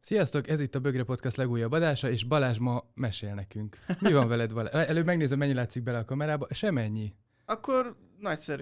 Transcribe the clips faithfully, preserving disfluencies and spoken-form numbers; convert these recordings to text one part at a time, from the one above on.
Sziasztok, ez itt a Bögre Podcast legújabb adása, és Balázs ma mesél nekünk. Mi van veled, Balázs? Előbb megnézem, mennyi látszik bele a kamerába. Semennyi. Akkor nagyszerű.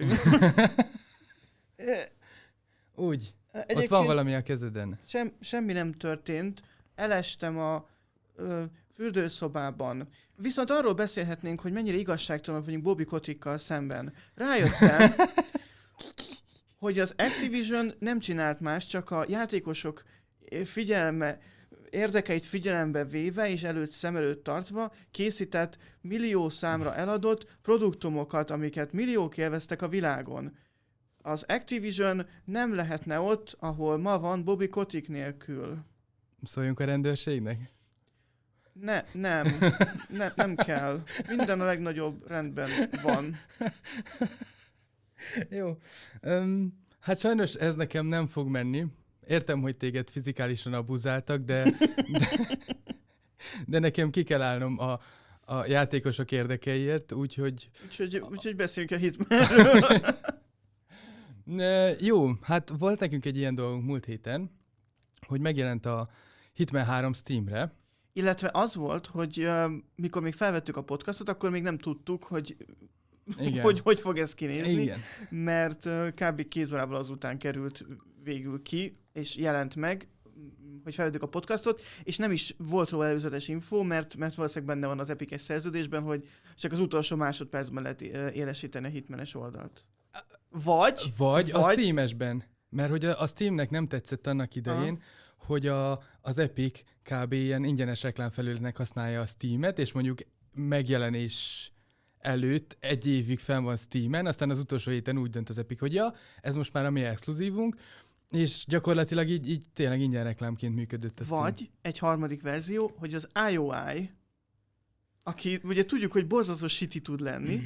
Úgy. Egyébként Ott van valami a kezeden. Sem, semmi nem történt. Elestem a ö, fürdőszobában. Viszont arról beszélhetnénk, hogy mennyire igazságtalanok vagyunk Bobby Kotickkal szemben. Rájöttem, hogy az Activision nem csinált más, csak a játékosok figyelme, érdekeit figyelembe véve és előtt szem előtt tartva készített millió számra eladott produktumokat, amiket milliók élveztek a világon. Az Activision nem lehetne ott, ahol ma van Bobby Kotick nélkül. Szóljunk a rendőrségnek? Ne, nem. Ne, nem kell. Minden a legnagyobb rendben van. Jó. Um, hát sajnos ez nekem nem fog menni. Értem, hogy téged fizikálisan abuzáltak, de, de, de nekem ki kell állnom a, a játékosok érdekeiért, úgyhogy... Úgyhogy, úgyhogy beszéljünk a Hitmanről. Ne, jó, hát volt nekünk egy ilyen dolgunk múlt héten, hogy megjelent a Hitman három Steamre. Illetve az volt, hogy uh, mikor még felvettük a podcastot, akkor még nem tudtuk, hogy hogy, hogy fog ez kinézni. Igen. Mert uh, kb. két órával azután került végül ki, és jelent meg, hogy felvettük a podcastot, és nem is volt róla előzetes info, mert, mert valószínűleg benne van az Epic-es szerződésben, hogy csak az utolsó másodpercben lehet élesíteni a Hitmanes oldalt. Vagy, vagy, vagy a Steam-esben. Mert hogy a, a Steamnek nem tetszett annak idején, aha, hogy a, az Epic kb. Ilyen ingyenes reklámfelületnek használja a Steam-et, és mondjuk megjelenés előtt egy évig fenn van Steam-en, aztán az utolsó héten úgy dönt az Epic, hogy ja, ez most már a mi exkluzívunk, és gyakorlatilag így, így tényleg ingyen reklámként működött a Steam. Vagy egy harmadik verzió, hogy az i o i, aki ugye tudjuk, hogy borzasztó shitty tud lenni,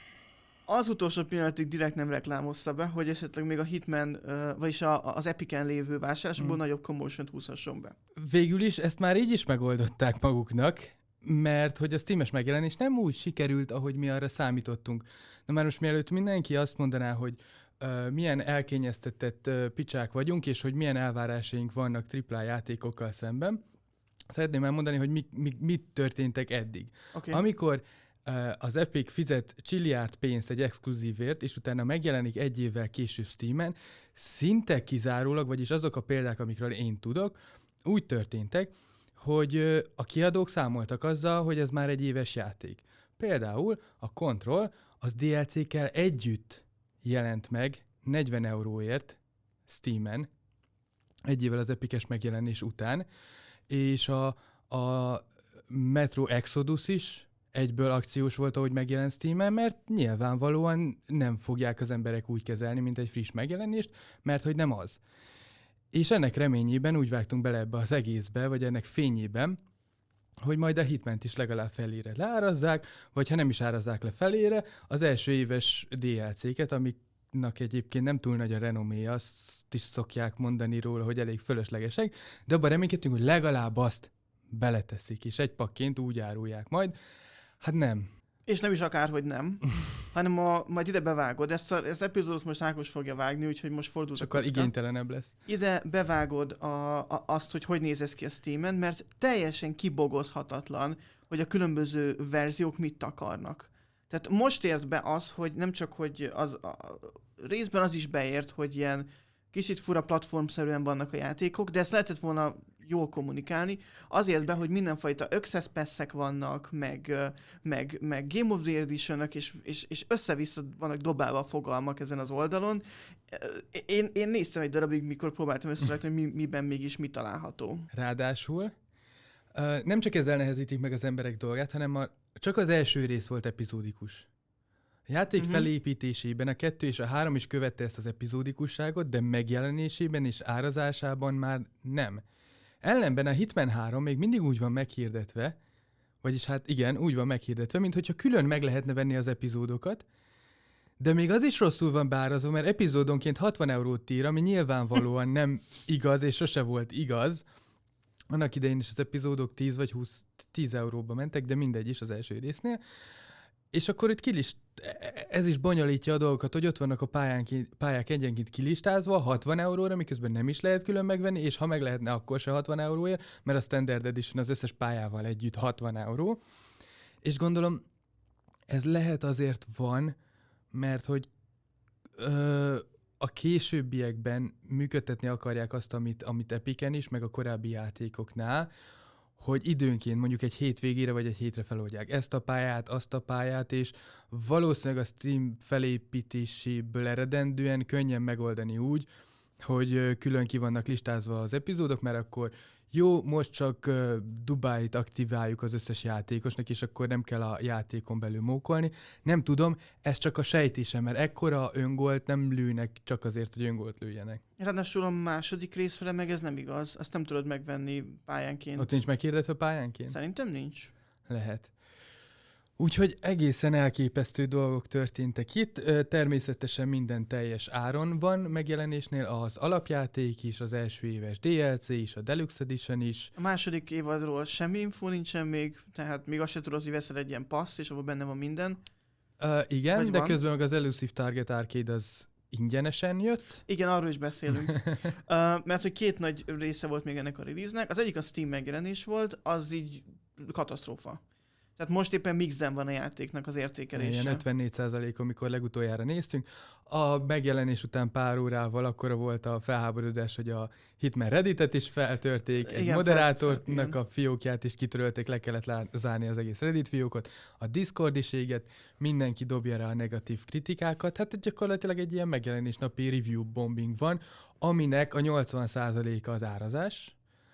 az utolsó pillanatig direkt nem reklámozta be, hogy esetleg még a Hitman, uh, vagyis a, az Epic-en lévő vásárlásokból mm. nagyobb commotion-t húzhasson be. Végül is ezt már így is megoldották maguknak, mert hogy a Steam-es megjelenés nem úgy sikerült, ahogy mi arra számítottunk. Na már most mielőtt mindenki azt mondaná, hogy uh, milyen elkényeztetett uh, picsák vagyunk, és hogy milyen elvárásaink vannak tripla játékokkal szemben, szeretném elmondani, hogy mi, mi, mit történtek eddig. Okay. Amikor az Epic fizet csilliárd pénzt egy exkluzívért, és utána megjelenik egy évvel később Steamen, szinte kizárólag, vagyis azok a példák, amikről én tudok, úgy történtek, hogy a kiadók számoltak azzal, hogy ez már egy éves játék. Például a Control az dé el cé-kkel együtt jelent meg negyven euróért Steamen, egy évvel az Epic-es megjelenés után, és a, a Metro Exodus is egyből akciós volt, ahogy megjelent Steamen, mert nyilvánvalóan nem fogják az emberek úgy kezelni, mint egy friss megjelenést, mert hogy nem az. És ennek reményében úgy vágtunk bele ebbe az egészbe, vagy ennek fényében, hogy majd a Hitmant is legalább felére leárazzák, vagy ha nem is árazzák le felére, az első éves dé el cé-ket, amiknek egyébként nem túl nagy a renoméja, azt is szokják mondani róla, hogy elég fölöslegesek, de abban reménykedtünk, hogy legalább azt beleteszik, és egy pakként úgy árulják majd. Hát nem. És nem is akárhogy nem, hanem a, majd ide bevágod. Ezt az epizódot most Ákos fogja vágni, úgyhogy most fordulsz a kocka. Sokkal igénytelenebb lesz. Ide bevágod a, a, azt, hogy hogy néz ez ki a Steamen, mert teljesen kibogozhatatlan, hogy a különböző verziók mit akarnak. Tehát most ért be az, hogy nem csak, hogy az, a, részben az is beért, hogy ilyen kicsit fura platformszerűen vannak a játékok, de ezt lehetett volna jól kommunikálni. Azért be, hogy mindenfajta access pass-ek vannak, meg, meg, meg Game of the Edition-ök, és, és, és össze-vissza vannak dobálva a fogalmak ezen az oldalon. Én, én néztem egy darabig, mikor próbáltam összerakni, hogy mi, miben mégis mi található. Ráadásul nem csak ezzel nehezítik meg az emberek dolgát, hanem a, csak az első rész volt epizódikus. A játék uh-huh. felépítésében a kettő és a három is követte ezt az epizódikusságot, de megjelenésében és árazásában már nem. Ellenben a Hitman három még mindig úgy van meghirdetve, vagyis hát igen, úgy van meghirdetve, mint hogyha külön meg lehetne venni az epizódokat, de még az is rosszul van beárazva, mert epizódonként hatvan eurót ír, ami nyilvánvalóan nem igaz, és sose volt igaz. Annak idején is az epizódok tíz vagy húsz, tíz euróba mentek, de mindegy is az első résznél. És akkor itt kilist, ez is bonyolítja a dolgokat, hogy ott vannak a pályánk, pályák egyenként kilistázva hatvan euróra, miközben nem is lehet külön megvenni, és ha meg lehetne, akkor se hatvan euróért, mert a Standard Edition az összes pályával együtt hatvan euró. És gondolom, ez lehet azért van, mert hogy ö, a későbbiekben működtetni akarják azt, amit, amit Epicen is, meg a korábbi játékoknál, hogy időnként mondjuk egy hétvégére vagy egy hétre feloldják ezt a pályát, azt a pályát, és valószínűleg a Steam felépítéséből eredendően könnyen megoldani úgy, hogy külön ki vannak listázva az epizódok, mert akkor jó, most csak uh, Dubáit aktiváljuk az összes játékosnak, és akkor nem kell a játékon belül mókolni. Nem tudom, ez csak a sejtésem, mert ekkora öngolt nem lőnek csak azért, hogy öngolt lőjenek. Ráadásul a második részfele meg ez nem igaz, azt nem tudod megvenni pályánként. Ott nincs meghirdetve pályánként? Szerintem nincs. Lehet. Úgyhogy egészen elképesztő dolgok történtek itt. Természetesen minden teljes áron van megjelenésnél, az alapjáték is, az első éves dé el cé is, a Deluxe Edition is. A második évadról semmi infó nincsen még, tehát még azt se tudod, hogy veszel egy ilyen passz, és abban benne van minden. Uh, igen, Vagy de van? közben meg az Elusive Target Arcade az ingyenesen jött. Igen, arról is beszélünk. uh, mert hogy két nagy része volt még ennek a release-nek. Az egyik a Steam megjelenés volt, az így katasztrófa. Tehát most éppen mixden van a játéknak az értékelése. Ilyen ötvennégy százalék, amikor legutoljára néztünk. A megjelenés után pár órával akkora volt a felháborodás, hogy a Hitman Redditet is feltörték, egy Igen, moderátornak fel- a fiókját is kitörölték, le kellett lá- zárni az egész Reddit fiókot, a Discord is éget, mindenki dobja rá a negatív kritikákat. Hát gyakorlatilag egy ilyen megjelenés napi review bombing van, aminek a nyolcvan százaléka az árazás,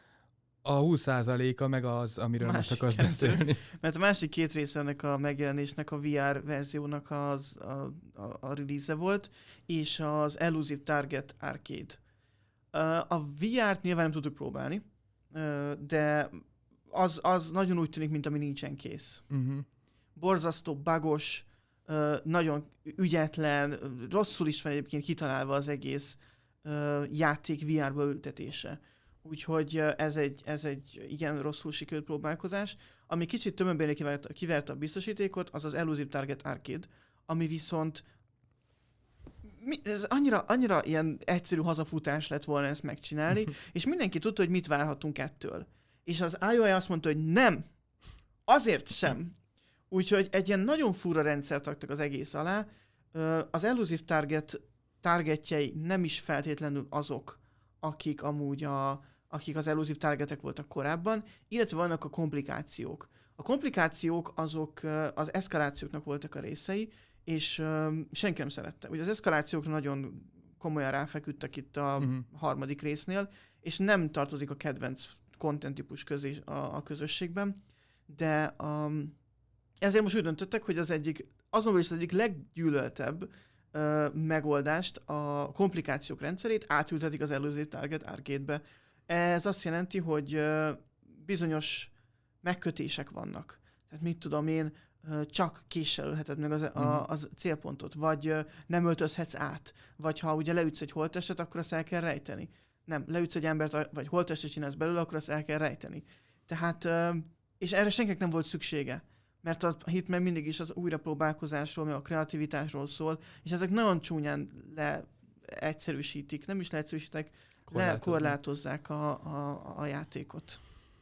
a húsz százaléka meg az, amiről Másik most akarsz kettő. beszélni. Mert a másik két része ennek a megjelenésnek a vé er verziónak az, a, a, a release volt, és az Elusive Target Arcade. Uh, a vé er-t nyilván nem tudtuk próbálni, uh, de az, az nagyon úgy tűnik, mint ami nincsen kész. Uh-huh. Borzasztó, bugos, uh, nagyon ügyetlen, rosszul is van egyébként kitalálva az egész uh, játék vé er-ből ültetése. Úgyhogy ez egy, ez egy igen rosszul sikerült próbálkozás. Ami kicsit tömömbén kiverte, kiverte a biztosítékot, az az Elusive Target Arcade, ami viszont mi, ez annyira, annyira ilyen egyszerű hazafutás lett volna ezt megcsinálni, és mindenki tudta, hogy mit várhatunk ettől. És az i o i azt mondta, hogy nem, azért sem. Úgyhogy egy ilyen nagyon fura rendszert raktak az egész alá. Az Elusive Target targetjei nem is feltétlenül azok, akik amúgy a, akik az elusive targetek voltak korábban, illetve vannak a komplikációk. A komplikációk azok az eszkalációknak voltak a részei, és um, senki nem szerette. Ugye az eszkalációkra nagyon komolyan ráfeküdtek itt a uh-huh. harmadik résznél, és nem tartozik a kedvenc content típus közé a, a közösségben, de um, ezért most úgy döntöttek, hogy az egyik, azonban is az egyik leggyűlöltebb uh, megoldást, a komplikációk rendszerét átültetik az Elusive Target Arcade-be. Ez azt jelenti, hogy uh, bizonyos megkötések vannak. Tehát mit tudom én, uh, csak késsel ölheted meg az, a, az célpontot, vagy uh, nem öltözhetsz át, vagy ha ugye leütsz egy holttestet, akkor azt el kell rejteni. Nem, leütsz egy embert, vagy holttestet csinálsz belőle, akkor azt el kell rejteni. Tehát, uh, és erre senkinek nem volt szüksége. Mert a Hitman mindig is az újrapróbálkozásról, meg a kreativitásról szól, és ezek nagyon csúnyán leegyszerűsítik, nem is leegyszerűsítik, lekorlátozzák a, a, a játékot.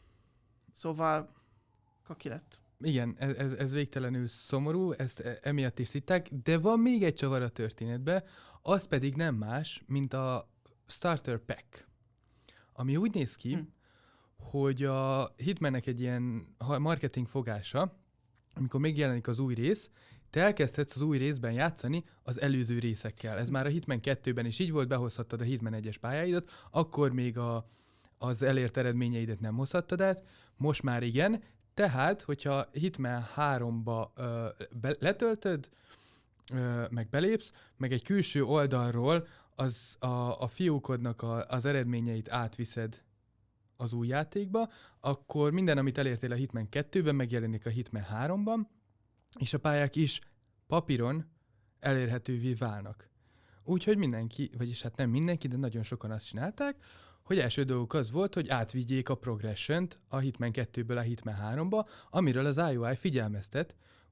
Szóval kaki lett. Igen, ez, ez, ez végtelenül szomorú, ezt emiatt is szitták, de van még egy csavar a történetben, az pedig nem más, mint a Starter Pack, ami úgy néz ki, hm. hogy a Hitmannek egy ilyen marketing fogása, amikor megjelenik az új rész, te elkezdhetsz az új részben játszani az előző részekkel. Ez már a Hitman kettőben is így volt, behozhattad a Hitman egyes pályáidat, akkor még a, az elért eredményeidet nem hozhattad át, most már igen, tehát, hogyha Hitman háromba ö, be, letöltöd, ö, meg belépsz, meg egy külső oldalról az a, a fiókodnak a, az eredményeit átviszed az új játékba, akkor minden, amit elértél a Hitman kettőben, megjelenik a Hitman háromban, és a pályák is papíron elérhetővé válnak. Úgyhogy mindenki, vagyis hát nem mindenki, de nagyon sokan azt csinálták, hogy első dolguk az volt, hogy átvigyék a progressiont a Hitman kettőből a Hitman háromba, amiről az i o i figyelmeztet,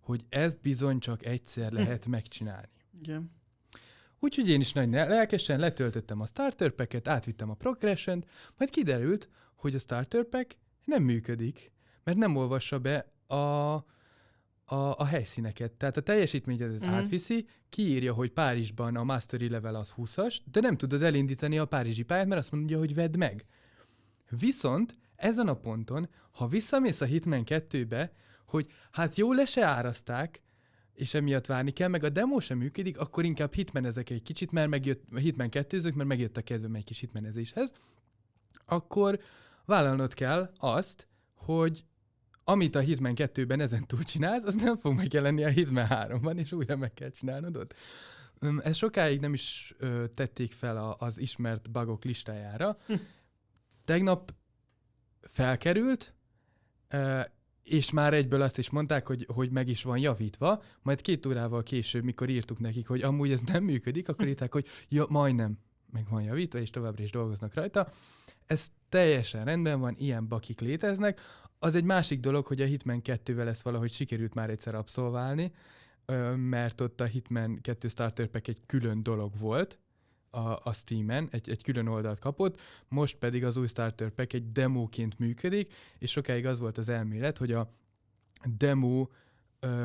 hogy ezt bizony csak egyszer lehet megcsinálni. Igen. Úgyhogy én is nagy lelkesen letöltöttem a Starter Pack-et, átvittem a Progression-t, majd kiderült, hogy a Starter Pack nem működik, mert nem olvassa be a, a, a helyszíneket. Tehát a teljesítményedet mm. átviszi, kiírja, hogy Párizsban a Mastery level az húszas, de nem tudod elindítani a párizsi pályát, mert azt mondja, hogy vedd meg. Viszont ezen a ponton, ha visszamész a Hitman kettőbe, hogy hát jó, le se árazták, és emiatt várni kell, meg a demo sem működik, akkor inkább hitmenezek egy kicsit, mert megjött, Hitman kettőzök, mert megjött a kedvem egy kis hitmenezéshez, akkor vállalnod kell azt, hogy amit a Hitman kettőben ezen túl csinálsz, az nem fog megjelenni a Hitman háromban, és újra meg kell csinálnod ott. Ez sokáig nem is ö, tették fel a, az ismert bugok listájára. Hm. Tegnap felkerült, ö, és már egyből azt is mondták, hogy, hogy meg is van javítva, majd két órával később, mikor írtuk nekik, hogy amúgy ez nem működik, akkor írták, hogy ja, majdnem meg van javítva, és továbbra is dolgoznak rajta. Ez teljesen rendben van, ilyen bakik léteznek. Az egy másik dolog, hogy a Hitman kettővel ezt valahogy sikerült már egyszer abszolválni, mert ott a Hitman kettő Starter Pack egy külön dolog volt a, a Steamen, egy, egy külön oldalt kapott, most pedig az új Starter Pack egy demóként működik, és sokáig az volt az elmélet, hogy a demo ö,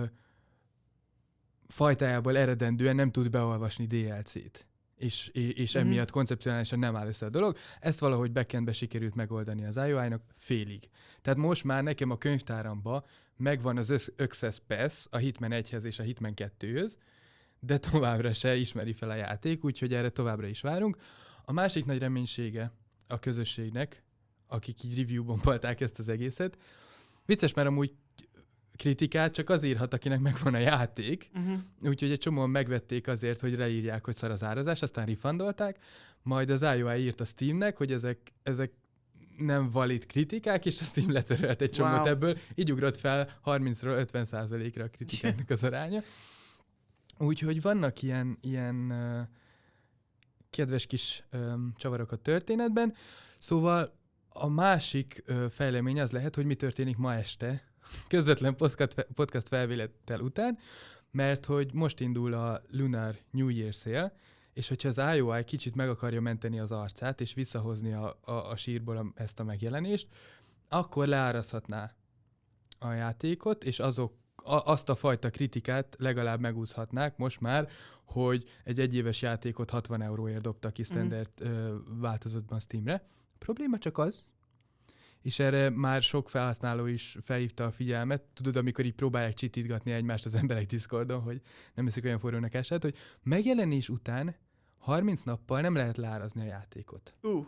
fajtájából eredendően nem tud beolvasni dé el cét. És, és emiatt mm-hmm. koncepcionálisan nem áll össze a dolog. Ezt valahogy backendbe sikerült megoldani az i o i-nak félig. Tehát most már nekem a könyvtáramba megvan az Access Pass a Hitman egyhez és a Hitman kettőhöz, de továbbra se ismeri fel a játék, úgyhogy erre továbbra is várunk. A másik nagy reménysége a közösségnek, akik így review-ban volták ezt az egészet, vicces, mert amúgy kritikát csak az írhat, akinek megvan a játék, uh-huh. úgyhogy egy csomóan megvették azért, hogy leírják, hogy szar az árazás, aztán refundolták, majd az i o i írt a Steamnek, hogy ezek, ezek nem valid kritikák, és a Steam letörölt egy csomót wow. ebből, így ugrott fel harmincról ötven százalékra a kritikáknak az aránya. Úgyhogy vannak ilyen, ilyen uh, kedves kis um, csavarok a történetben, szóval a másik uh, fejlemény az lehet, hogy mi történik ma este, közvetlen podcast felvétel után, mert hogy most indul a Lunar New Year Sale, és hogyha az i o i kicsit meg akarja menteni az arcát, és visszahozni a, a, a sírból a, ezt a megjelenést, akkor leárazhatná a játékot, és azok, a, azt a fajta kritikát legalább megúszhatnák most már, hogy egy egyéves játékot hatvan euróért dobtak ki standard mm. ö, változatban Steamre. A probléma csak az, és erre már sok felhasználó is felhívta a figyelmet. Tudod, amikor így próbálják csitítgatni egymást az emberek Discordon, hogy nem eszik olyan forró nekását, hogy megjelenés után harminc nappal nem lehet leárazni a játékot. Uh.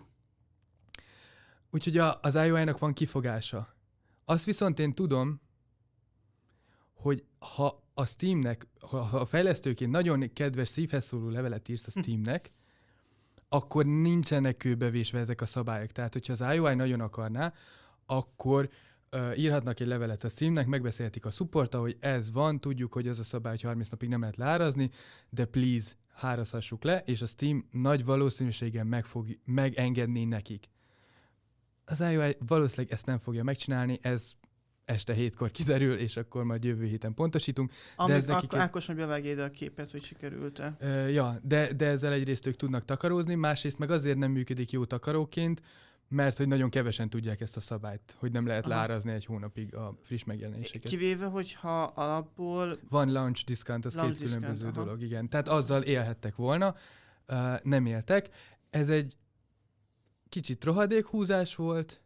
Úgyhogy a, az i o i-nak van kifogása. Azt viszont én tudom, hogy ha a Steamnek, ha a fejlesztőként nagyon kedves, szívhez szóló levelet írsz a Steamnek, akkor nincsenek kőbevésve ezek a szabályok. Tehát, hogyha az i o i nagyon akarná, akkor uh, írhatnak egy levelet a Steamnek, megbeszélhetik a supporttal, hogy ez van, tudjuk, hogy az a szabály, hogy harminc napig nem lehet leárazni, de please, hárazhassuk le, és a Steam nagy valószínűséggel meg fog, megengedni nekik. Az i o i valószínűleg ezt nem fogja megcsinálni, ez este hétkor kiderül, és akkor majd jövő héten pontosítunk. Amit de ez nekik ak- Ákos, hogy bevágja ide a képet, hogy sikerült-e. Uh, ja, de, de ezzel egyrészt ők tudnak takarózni, másrészt meg azért nem működik jó takaróként, mert hogy nagyon kevesen tudják ezt a szabályt, hogy nem lehet Aha. leárazni egy hónapig a friss megjelenéseket. Kivéve, hogyha alapból... Van launch discount, az launch két különböző discount, dolog, aha. igen. Tehát azzal élhettek volna, uh, nem éltek. Ez egy kicsit rohadékhúzás volt,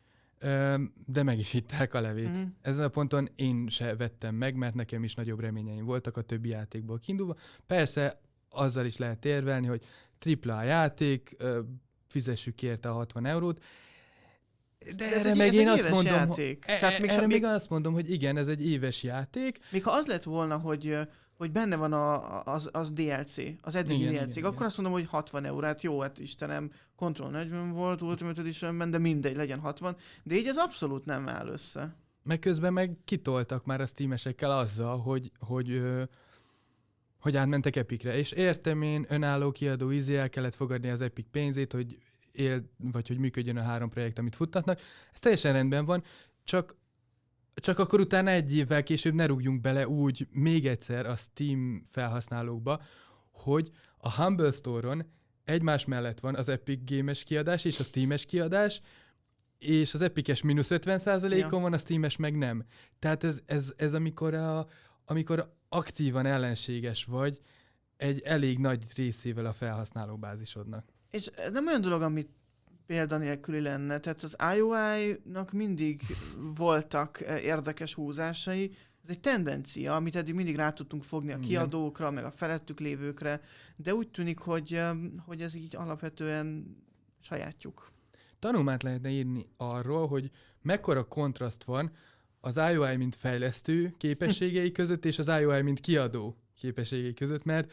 de meg is hitták a levét. Mm. Ezen a ponton én se vettem meg, mert nekem is nagyobb reményeim voltak a többi játékból kiindulva. Persze azzal is lehet érvelni, hogy tripla játék, fizessük érte a hatvan eurót, de, de erre meg én azt mondom, játék. Hogy, Tehát még erre még azt mondom, hogy igen, ez egy éves játék. Még ha az lett volna, hogy hogy benne van a, az, az dé el cé, az eddigi igen, dé el cé, igen, akkor igen. Azt mondom, hogy hatvan eurát, jó, hát Istenem, Control negyven volt Ultimate Editionben, de mindegy, legyen hatvan, de így ez abszolút nem áll össze. Meg közben meg kitoltak már a Steamesekkel azzal, hogy, hogy, hogy, hogy átmentek Epicre, és értem én, önálló kiadó ízé, el kellett fogadni az Epic pénzét, hogy él, vagy hogy működjön a három projekt, amit futtatnak, ez teljesen rendben van, csak Csak akkor utána egy évvel később ne rúgjunk bele úgy még egyszer a Steam felhasználókba, hogy a Humble Store-on egymás mellett van az Epic Games kiadás és a Steam-es kiadás, és az Epic-es mínusz ötven százalékon ja. van, a Steam-es meg nem. Tehát ez, ez, ez amikor, a, amikor aktívan ellenséges vagy egy elég nagy részével a felhasználóbázisodnak. És ez nem olyan dolog, amit példanélküli lenne. Tehát az i o i-nak mindig voltak érdekes húzásai. Ez egy tendencia, amit eddig mindig rá tudtunk fogni a kiadókra, meg a felettük lévőkre, de úgy tűnik, hogy, hogy ez így alapvetően sajátjuk. Tanulmányt lehetne írni arról, hogy mekkora kontraszt van az i o i mint fejlesztő képességei között, és az i o i mint kiadó képességei között, mert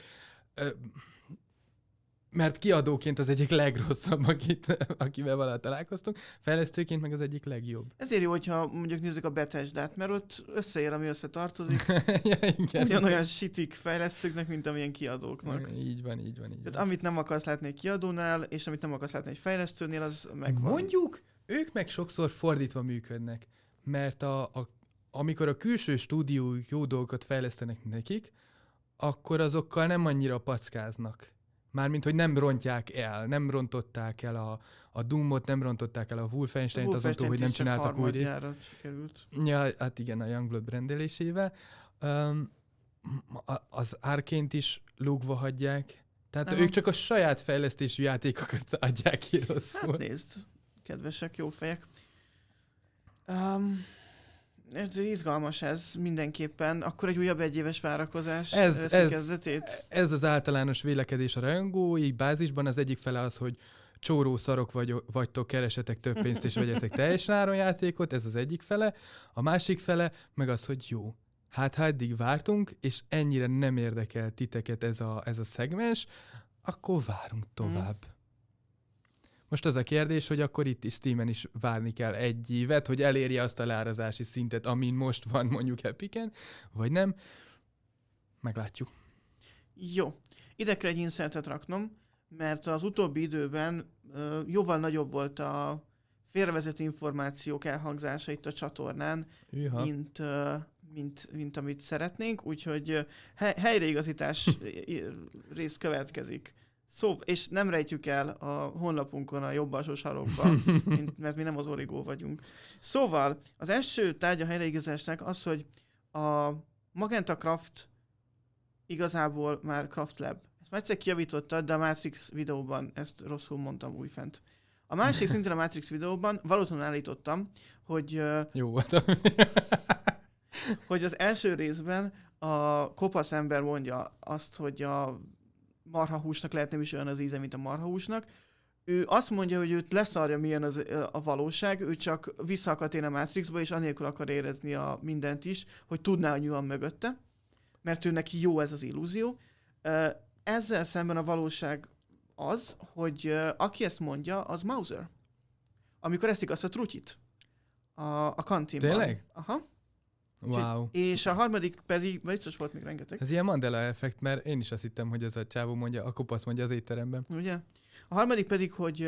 mert kiadóként az egyik legrosszabb, akit, akivel valaha találkoztunk, fejlesztőként meg az egyik legjobb. Ezért jó, hogyha mondjuk nézzük a Bethesdát, mert ott összeér, ami összetartozik. Ja, igen. Ugyanolyan sitik fejlesztőknek, mint amilyen kiadóknak. Így van, így van. Így Tehát van. amit nem akarsz látni egy kiadónál, és amit nem akarsz látni egy fejlesztőnél, az megvan. Mondjuk, ők meg sokszor fordítva működnek, mert a, a, amikor a külső stúdiók jó dolgokat fejlesztenek nekik, akkor azokkal nem annyira packáznak. Mármint, hogy nem rontják el, nem rontották el a, a Doomot, nem rontották el a Wolfenstein-t azon, hogy nem csináltak új részt. Ja, hát igen, a Youngblood rendelésével. Um, az Arkane-t is lúgva hagyják. Tehát Aha. ők csak a saját fejlesztésű játékokat adják ki rosszul. Hát nézd, kedvesek, jó fejek. Um, ez izgalmas ez mindenképpen. Akkor egy újabb egyéves várakozás ez, ez, kezdetét? Ez az általános vélekedés a rajongói bázisban. Az egyik fele az, hogy csóró szarok vagy, vagytok, keresetek több pénzt és vegyetek teljesen áron játékot, ez az egyik fele. A másik fele meg az, hogy jó. Hát ha eddig vártunk, és ennyire nem érdekel titeket ez a, ez a szegmens, akkor várunk tovább. Hmm. Most az a kérdés, hogy akkor itt is Steamen is várni kell egy évet, hogy elérje azt a leárazási szintet, amin most van mondjuk Epicen, vagy nem. Meglátjuk. Jó. Ide kell egy insertet raknom, mert az utóbbi időben uh, jóval nagyobb volt a félrevezető információk elhangzása itt a csatornán, mint, uh, mint, mint amit szeretnénk, úgyhogy uh, hely- helyreigazítás rész következik. Szó, és nem rejtjük el a honlapunkon a jobb alsó sarokban, mert mi nem az Origo vagyunk. Szóval az első tárgya helyreigazásnak az, hogy a Magenta Craft igazából már Craft Lab. Ezt már egyszer kijavítottad, de a Matrix videóban ezt rosszul mondtam újfent. A másik szintén a Matrix videóban valóban állítottam, hogy, Jó voltam. hogy az első részben a kopasz ember mondja azt, hogy a marhahúsnak lehet nem is olyan az íze, mint a marhahúsnak. Ő azt mondja, hogy őt leszarja, milyen az, a valóság, ő csak vissza akar térni a Matrixba, és anélkül akar érezni a mindent is, hogy tudná, hogy mi van mögötte, mert ő neki jó ez az illúzió. Ezzel szemben a valóság az, hogy aki ezt mondja, az Mauser. Amikor eszik azt a trutyit a, a kantinban. Tényleg? Aha. Wow. És a harmadik pedig, biztos volt még rengeteg. Ez ilyen Mandela effekt, mert én is azt hittem, hogy ez a csávó mondja, a kopasz mondja az étteremben. Ugye? A harmadik pedig, hogy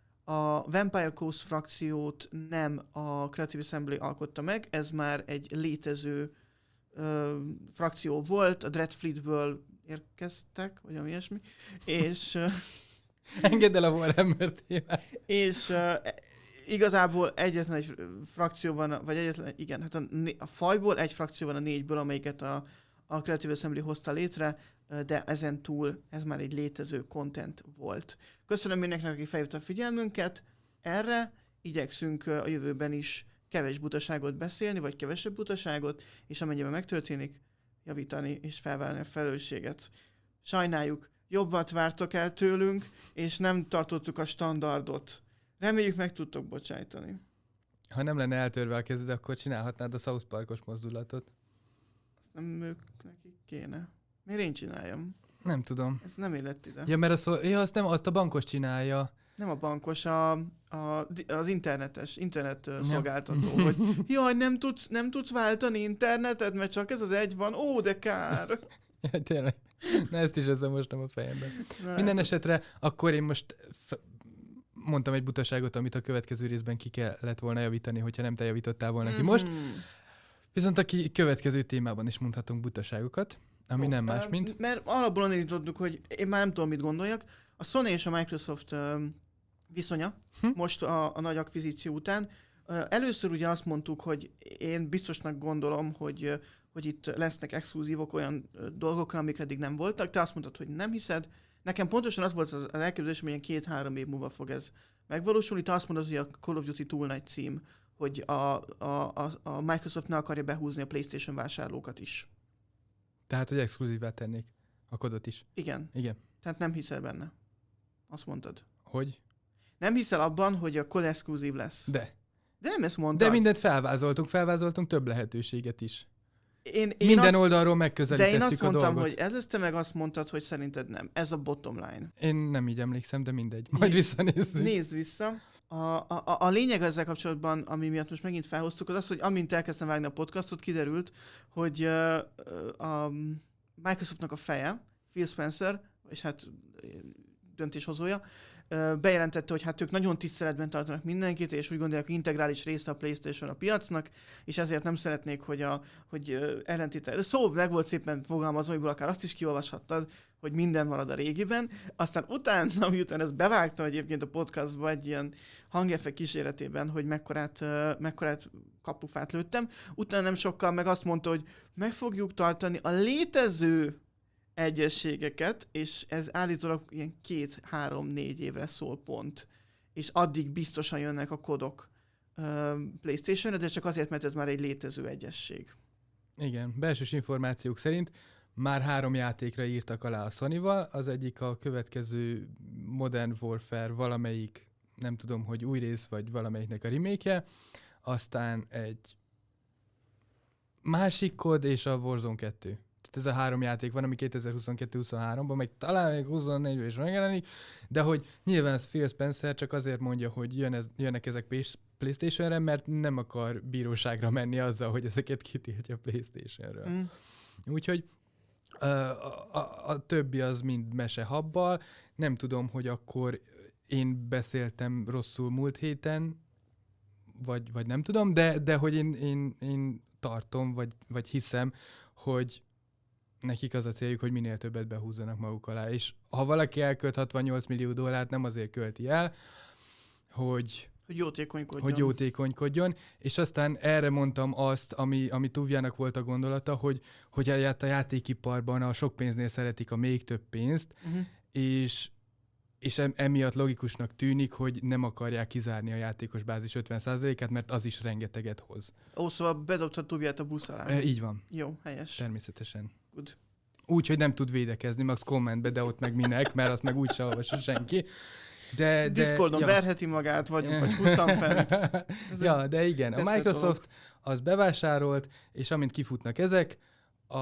a Vampire Coast frakciót nem a Creative Assembly alkotta meg, ez már egy létező ö, frakció volt, a Dreadfleetből érkeztek, vagy ami ilyesmi, és... Engedd el a Warhammer témát. És uh, igazából egyetlen egy frakció van, vagy egyetlen, igen, hát a, a fajból egy frakció van a négyből, amelyiket a, a Creative Assembly hozta létre, de ezen túl ez már egy létező content volt. Köszönöm mindenkinek, aki felhívta a figyelmünket erre, igyekszünk a jövőben is kevés butaságot beszélni, vagy kevesebb butaságot, és amennyiben megtörténik, javítani és felvállalni a felelősséget. Sajnáljuk, jobbat vártok el tőlünk, és nem tartottuk a standardot. Reméljük, meg tudtok bocsájtani. Ha nem lenne eltörve a kezed, akkor csinálhatnád a South Parkos mozdulatot. Azt nem ők nekik kéne. Miért én csináljam? Nem tudom. Ez nem illett ide. Ja, mert az, ja, azt, nem, azt a bankos csinálja. Nem a bankos, a, a, az internetes, internet ja. szolgáltató, hogy jaj, nem tudsz, nem tudsz váltani internetet, mert csak ez az egy van, ó, de kár. Ja, tényleg. Na, ezt is ezzel most nem a fejemben. Na, Minden hát. esetre akkor én most f- mondtam egy butaságot, amit a következő részben ki kellett volna javítani, hogyha nem te javítottál volna ki. Mm-hmm. Most Viszont a ki- következő témában is mondhatunk butaságokat, ami Ó, nem más, ö, mint... Mert alapból onnan indítottuk, hogy én már nem tudom, mit gondoljak. A Sony és a Microsoft ö, viszonya Hm? most a, a nagy akvizíció után. Ö, Először ugye azt mondtuk, hogy én biztosnak gondolom, hogy, ö, hogy itt lesznek exkluzívok olyan ö, dolgokra, amik eddig nem voltak. Te azt mondtad, hogy nem hiszed. Nekem pontosan az volt az az elképzelésem, hogy ilyen két-három év múlva fog ez megvalósulni. Te azt mondod, hogy a Call of Duty túl nagy cím, hogy a, a, a, a Microsoft ne akarja behúzni a PlayStation vásárlókat is. Tehát, hogy exkluzívá tennék a kodot is. Igen. Igen. Tehát nem hiszel benne. Azt mondtad. Hogy? Nem hiszel abban, hogy a kod exkluzív lesz. De. De nem ezt mondtad. De mindent felvázoltunk, felvázoltunk több lehetőséget is. Én, én Minden azt, oldalról de megközelítettük én azt a mondtam, dolgot. hogy ez lesz, te meg azt mondtad, hogy szerinted nem. Ez a bottom line. Én nem így emlékszem, de mindegy. Majd Né- visszanézzük. Nézd vissza. A, a, a- a lényeg ezzel kapcsolatban, ami miatt most megint felhoztuk, az az, hogy amint elkezdtem vágni a podcastot, kiderült, hogy uh, a Microsoftnak a feje, Phil Spencer, és hát döntéshozója, ö, bejelentette, hogy hát ők nagyon tiszteletben tartanak mindenkit, és úgy gondolják, hogy integrális része a PlayStation a piacnak, és ezért nem szeretnék, hogy, a, hogy ö, ellentéte. De szóval meg volt szépen fogalmazva, amiből akár azt is kiolvashattad, hogy minden marad a régiben. Aztán utána, miután ezt bevágtam egyébként a podcastba egy ilyen hangeffekt kíséretében, hogy mekkorát, ö, mekkorát kapufát lőttem, utána nem sokkal meg azt mondta, hogy meg fogjuk tartani a létező egyességeket, és ez állítólag ilyen két, három, négy évre szól pont. És addig biztosan jönnek a kodok uh, PlayStation-re, de csak azért, mert ez már egy létező egyesség. Igen, belsős információk szerint már három játékra írtak alá a Sony-val, az egyik a következő Modern Warfare valamelyik, nem tudom, hogy új rész, vagy valamelyiknek a remake-je, aztán egy másik kod és a Warzone kettő. Tehát ez a három játék van, ami kétezer-huszonkettő-huszonháromban, meg talán még huszonnégyben is megjelenik, de hogy nyilván ez Phil Spencer csak azért mondja, hogy jön ez, jönnek ezek PlayStation-re, mert nem akar bíróságra menni azzal, hogy ezeket kitiltja PlayStation-ről. Mm. Úgyhogy a, a, a többi az mind mesehabbal. Nem tudom, hogy akkor én beszéltem rosszul múlt héten, vagy, vagy nem tudom, de, de hogy én, én, én tartom, vagy, vagy hiszem, hogy nekik az a céljuk, hogy minél többet behúzzanak maguk alá. És ha valaki elkölt hatvannyolc millió dollárt, nem azért költi el, hogy, Hogy jótékonykodjon. hogy jótékonykodjon, és aztán erre mondtam azt, ami, ami Tuvjának volt a gondolata, hogy, hogy a játékiparban a sok pénznél szeretik a még több pénzt, Uh-huh. és, és em, emiatt logikusnak tűnik, hogy nem akarják kizárni a játékos bázis ötven százalékát, mert az is rengeteget hoz. Ó, szóval bedobtad Tubját a busz alá. E, így van, Jó, helyes. természetesen. Good. Úgy, hogy nem tud védekezni, max kommentbe, de ott meg minek, mert azt meg úgy se olvassa senki. De, de, Discordon ja. verheti magát, vagy, vagy huszan fent. Ez Ja, de igen, a teszed Microsoft az bevásárolt, és amint kifutnak ezek, a,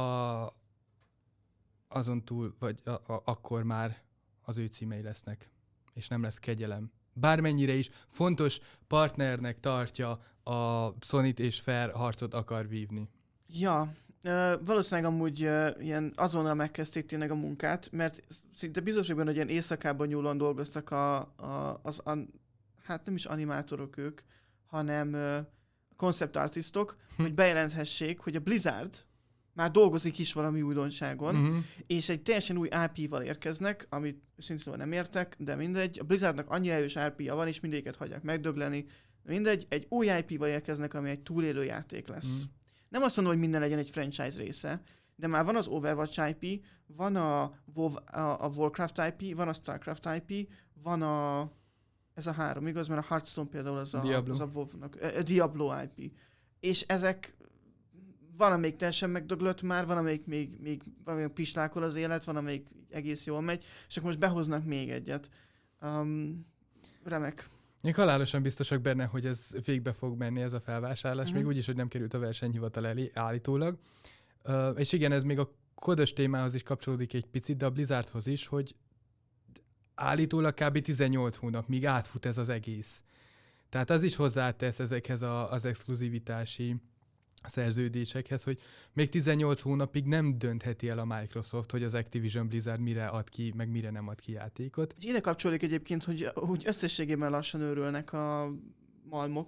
azon túl, vagy a, a, akkor már az ő címei lesznek, és nem lesz kegyelem. Bármennyire is fontos partnernek tartja a Sony-t, és fair harcot akar vívni. Ja, ö, valószínűleg amúgy ö, ilyen azonnal megkezdték tényleg a munkát, mert szinte biztos vagyok benne, hogy ilyen éjszakában nyúlóan dolgoztak a, a, az, an, hát nem is animátorok ők, hanem ö, concept artistok, Hm. hogy bejelenthessék, hogy a Blizzard már dolgozik is valami újdonságon, Uh-huh. és egy teljesen új í pé-val érkeznek, amit szintén nem értek, de mindegy. A Blizzardnak annyira erős í pé-ja van, és mindéket hagyják megdögleni. Mindegy, egy új í pé-val érkeznek, ami egy túlélő játék lesz. Mm. Nem azt mondom, hogy minden legyen egy franchise része, de már van az Overwatch í pé, van a, WoW, a, a Warcraft í pé, van a Starcraft í pé, van a... Ez a három, igaz? Mert a Hearthstone például az a, Diablo. az a WoW-nak, a Diablo í pé. És ezek van, amelyik teljesen megdöglött már, van, amelyik még, még van, amelyik pislákol az élet, van, amelyik egész jól megy, és akkor most behoznak még egyet. Um, remek. Én halálosan biztosak benne, hogy ez végbe fog menni ez a felvásárlás, Mhm. még úgyis, hogy nem került a versenyhivatal elé állítólag. Uh, és igen, ez még a kodos témához is kapcsolódik egy picit, de a Blizzardhoz is, hogy állítólag kb. tizennyolc hónap, míg átfut ez az egész. Tehát az is hozzátesz ezekhez a, az exkluzivitási szerződésekhez, hogy még tizennyolc hónapig nem döntheti el a Microsoft, hogy az Activision Blizzard mire ad ki, meg mire nem ad ki játékot. És ide kapcsolódik egyébként, hogy, hogy összességében lassan őrülnek a malmok,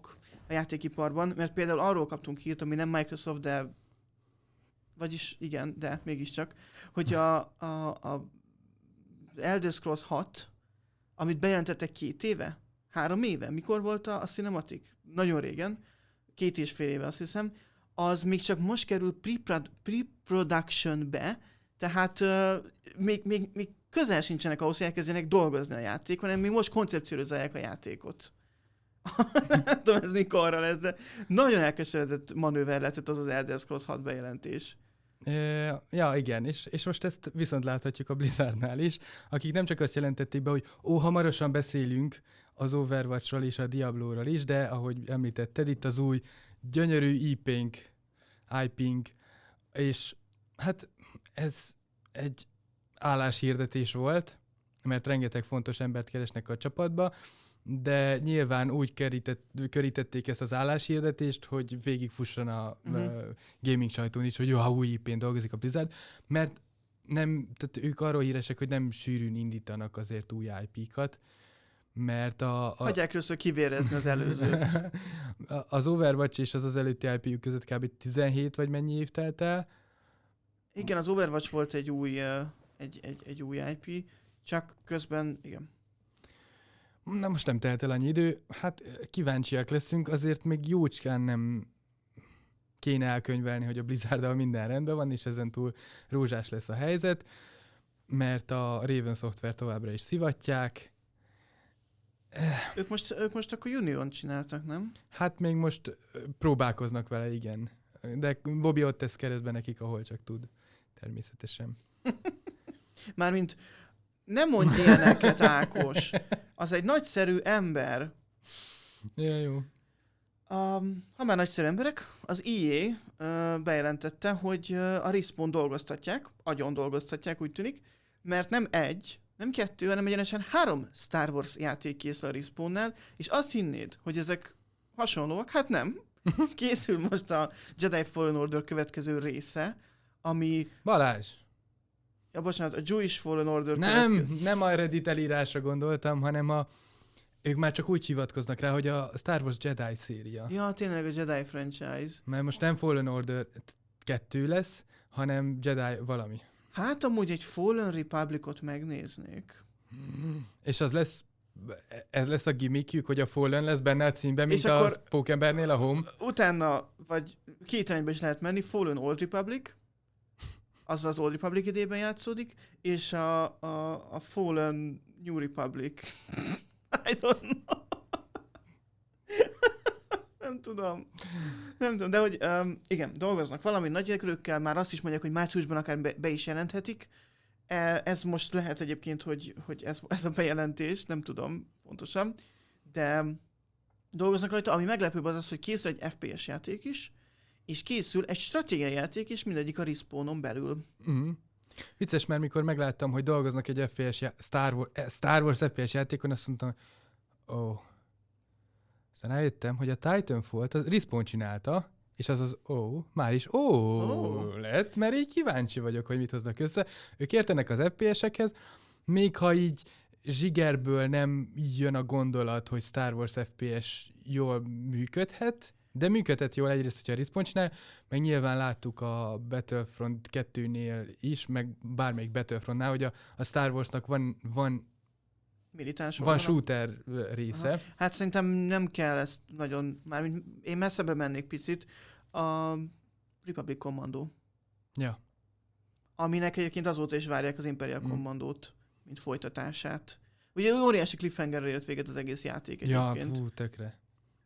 a játékiparban, mert például arról kaptunk hírt, ami nem Microsoft, de vagyis igen, de mégiscsak, hogy a, a, a Elder Scrolls hat, amit bejelentettek két éve, három éve, mikor volt a, a Cinematic? Nagyon régen, két és fél éve azt hiszem, az még csak most kerül pre-production-be, tehát uh, még, még, még közel sincsenek ahhoz, hogy elkezdjenek dolgozni a játékon, hanem még most koncepciózálják a játékot. Nem tudom, ez mikorra lesz, de nagyon elkeseredett manőver lett az az Elder Scrolls hat bejelentés. Ja, igen, és, és most ezt viszont láthatjuk a Blizzardnál is, akik nem csak azt jelentették be, hogy ó, hamarosan beszélünk az Overwatchról és a Diablo-ról is, de ahogy említetted, itt az új gyönyörű í pé-nk, í pé-nk, és hát ez egy álláshirdetés volt, mert rengeteg fontos embert keresnek a csapatba, de nyilván úgy kerített, körítették ezt az álláshirdetést, hogy végigfusson a uh-huh. uh, gaming sajtón is, hogy jó, ha új í pén dolgozik a Blizzard, mert nem, tehát ők arról híresek, hogy nem sűrűn indítanak azért új í pé-kat, mert a... a... Hagyják először kivérezni az előzőt. az Overwatch és az az előtti í pé között kb. tizenhét vagy mennyi év telt el. Igen, az Overwatch volt egy új, egy, egy, egy új í pé, csak közben, igen. Na most nem telt el annyi idő, hát kíváncsiak leszünk, azért még jócskán nem kéne elkönyvelni, hogy a Blizzarddal minden rendben van, és ezen túl rózsás lesz a helyzet, mert a Raven Software továbbra is szivatják. Ők most, ők most akkor Union csináltak, nem? Hát még most próbálkoznak vele, igen. De Bobby ott tesz keresztbe nekik, ahol csak tud. Természetesen. Mármint nem mondj ilyeneket, Ákos. Az egy nagyszerű ember. Ja, jó. Um, ha már nagyszerű emberek, az í á uh, bejelentette, hogy uh, a Respawn dolgoztatják, agyon dolgoztatják, úgy tűnik, mert nem egy, nem kettő, hanem egyenesen három Star Wars játék készül a Respawnnál, és azt hinnéd, hogy ezek hasonlóak? Hát nem. Készül most a Jedi Fallen Order következő része, ami... Balázs! Ja, bocsánat, a Jewish Fallen Order Nem, következő... nem a Reddit elírásra gondoltam, hanem a... Ők már csak úgy hivatkoznak rá, hogy a Star Wars Jedi széria. Ja, tényleg a Jedi franchise. Mert most nem Fallen Order kettő lesz, hanem Jedi valami. Hát amúgy egy Fallen Republicot megnéznék. És az lesz, ez lesz a gimmickjük, hogy a Fallen lesz benne a címben, mint a akkor Pókembernél a Home. Utána, vagy két irányba is lehet menni, Fallen Old Republic, az az Old Republic idében játszódik, és a, a, a Fallen New Republic. I don't know. Nem tudom. Nem tudom, de hogy um, igen, dolgoznak valami nagy erőkkel, már azt is mondják, hogy márciusban akár be, be is jelenthetik. E, ez most lehet egyébként, hogy, hogy ez, ez a bejelentés, nem tudom pontosan, de dolgoznak rajta. Ami meglepőbb az az, hogy készül egy ef pé es játék is, és készül egy stratégiai játék is, mindegyik a Respawnon belül. Mm. Vicces, mert mikor megláttam, hogy dolgoznak egy ef pé es já- Star Wars, Star Wars ef pé es játékon, azt mondtam, ó. Oh. Aztán rájöttem, hogy a Titanfall-t a Respawn csinálta, és az az ó, oh, már is ó oh, oh. lett, mert így kíváncsi vagyok, hogy mit hoznak össze. Ők értenek az ef pé esekhez, még ha így zsigerből nem jön a gondolat, hogy Star Wars ef pé es jól működhet, de működhet jól egyrészt, hogyha a Respawn csinál, meg nyilván láttuk a Battlefront kettőnél is, meg bármelyik Battlefrontnál, hogy a, a Star Warsnak van, van, van shooter része. Aha. Hát szerintem nem kell ezt nagyon, már én messzebbre mennék picit, a Republic Commando. Ja. Aminek egyébként azóta is várják az Imperial mm. Commandót, mint folytatását. Ugye óriási cliffhangerre ért véget az egész játék egyébként. Ja, fú, tökre.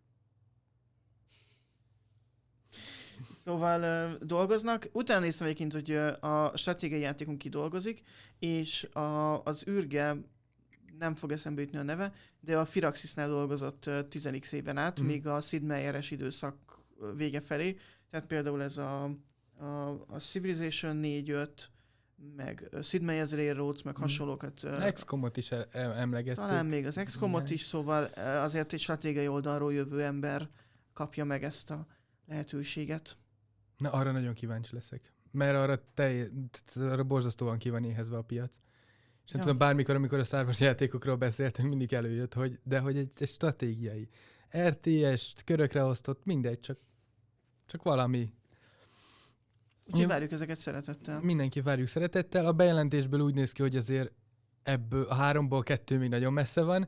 Szóval uh, dolgoznak. Utána néztem egyébként, hogy uh, a stratégiai játékon kidolgozik, és a, az űrge, nem fog eszembe jutni a neve, de a Firaxisnál dolgozott uh, tíz x éven át, mm. még a Sid Meieres időszak vége felé. Tehát például ez a, a, a Civilization négy öt, meg Sid Meier's Railroads, meg mm. hasonlókat. Uh, iksz komot is e- emlegettük. Talán még az iksz komot is, szóval uh, azért egy stratégiai oldalról jövő ember kapja meg ezt a lehetőséget. Na, arra nagyon kíváncsi leszek. Mert arra, te, arra borzasztóan ki van éhezve a piac. És nem ja. tudom, bármikor, amikor a Star Wars játékokról beszéltünk, mindig előjött, hogy de hogy egy, egy stratégiai er té es-t körökre osztott, mindegy, csak, csak valami. Úgyhogy várjuk ezeket szeretettel. Mindenki várjuk szeretettel. A bejelentésből úgy néz ki, hogy azért ebből a háromból kettő még nagyon messze van.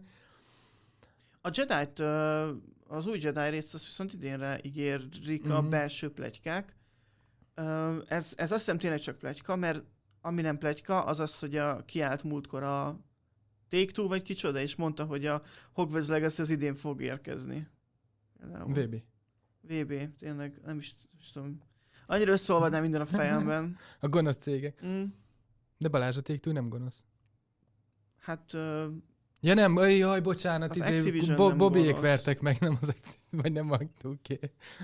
A Jedi-t, az új Jedi részt, azt viszont idénre ígérik mm-hmm. a belső pletykák. Ez, ez azt hiszem tényleg csak pletyka, mert ami nem pletyka, az az, hogy a kiállt múltkor a Take-Two vagy kicsoda, és mondta, hogy a Hogwarts Legacy az idén fog érkezni. vé bé. vé bé, tényleg, nem is, is tudom. Annyira összeolvadnám minden a fejemben. A gonosz cégek. Mm. De Balázs, a Take-Two nem gonosz. Hát... Uh, ja nem, jaj, bocsánat, izé, Bo- Bobbyék vertek meg, nem az Activision, vagy nem a oké.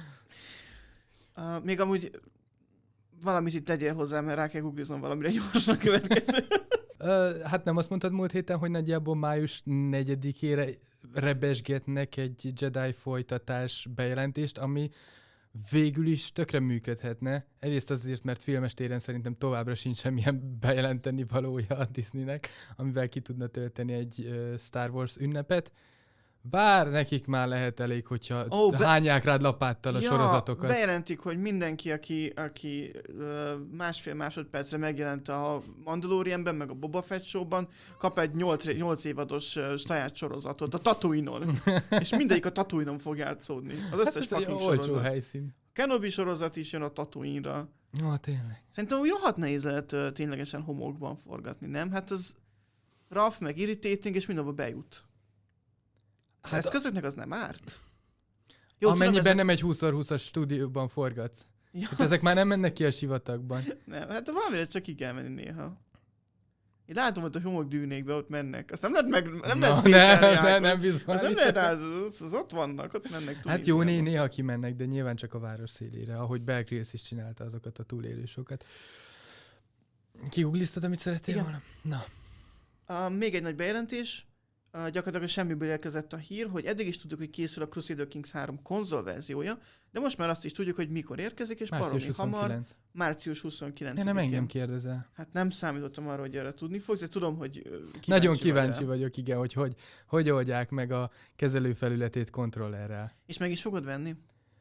Uh, még amúgy valamit itt tegyél hozzá, mert rá kell googliznom valamire gyorsan következő. uh, hát nem azt mondtad múlt héten, hogy nagyjából május negyedikére rebesgetnek egy Jedi folytatás bejelentést, ami végül is tökre működhetne. Egyrészt azért, mert filmes téren szerintem továbbra sincs semmilyen bejelenteni valója a Disneynek, amivel ki tudna tölteni egy uh, Star Wars ünnepet. Bár nekik már lehet elég, hogyha oh, be... hányják rád lapáttal a ja, sorozatokat. Bejelentik, hogy mindenki, aki, aki uh, másfél másodpercre megjelent a Mandalorianben, meg a Boba Fett show-ban, kap egy nyolc évados uh, saját sorozatot a Tatooine-on. És mindegyik a Tatooine-on fog játszódni. Az összes hát fucking sorozat. olcsó helyszín. Kenobi sorozat is jön a Tatooine-ra. Ó, tényleg. Szerintem úgy rohadt nehéz lehet uh, ténylegesen homokban forgatni, nem? Hát az rough, meg irritating, és mindenhova bejut. Hát az eszközöknek az nem árt. Jó, amennyiben tudom, ezek... nem egy húsz húszas stúdióban forgatsz. Ja. Hát ezek már nem mennek ki a sivatagban. Nem, hát valamire csak ki kell menni néha. Én látom, hogy a homokdűnékbe ott mennek. Azt nem lehet meg... Nem no, lehet ne, ne, nem bizony. Az nem lehet, az, az ott vannak, ott mennek túl. Hát jó, né, néha kimennek, de nyilván csak a város szélére, ahogy Bear Grylls is csinálta azokat a túlélősokat. Kiguglisztad, amit szerettél volna? Na. Uh, még egy nagy bejelentés. Uh, gyakorlatilag semmiből érkezett a hír, hogy eddig is tudjuk, hogy készül a Crusader Kings három konzol verziója, de most már azt is tudjuk, hogy mikor érkezik, és baromi hamar, március huszonkilencedikén. Én nem engem kérdezel. Hát nem számítottam arra, hogy erre tudni fogsz, de tudom, hogy kíváncsi Nagyon kíváncsi vagy vagyok, igen, hogy, hogy hogy oldják meg a kezelőfelületét kontrollerrel. És meg is fogod venni?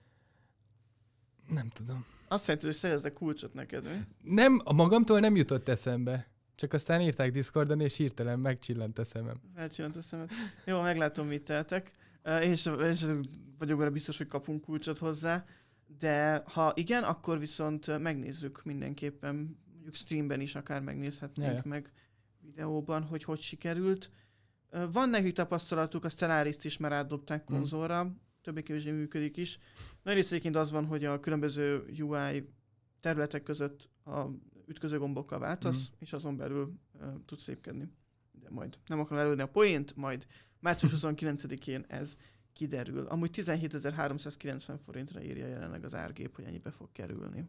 Nem tudom. Azt szerintem, hogy szerezzek kulcsot neked, mi? Nem, a magamtól nem jutott eszembe. Csak aztán írták Discordon, és hirtelen megcsillant a szemem. Megcsillant a szemem. Jó, meglátom, mit tehetek. És, és vagyok vele biztos, hogy kapunk kulcsot hozzá. De ha igen, akkor viszont megnézzük mindenképpen, mondjuk streamben is akár megnézhetnénk Jaja. meg videóban, hogy hogy sikerült. Van nekik tapasztalatuk, a Stellaris-t is már átdobták konzolra, hmm. többé-kevésbé működik is. Nagy rész egyébként az van, hogy a különböző u i területek között a ütköző gombokkal váltasz, mm. és azon belül uh, tudsz szépkedni. De majd nem akarom előadni a poént, majd március huszonkilencedikén ez kiderül. Amúgy tizenhétezer-háromszázkilencven forintra írja jelenleg az árgép, hogy ennyibe fog kerülni.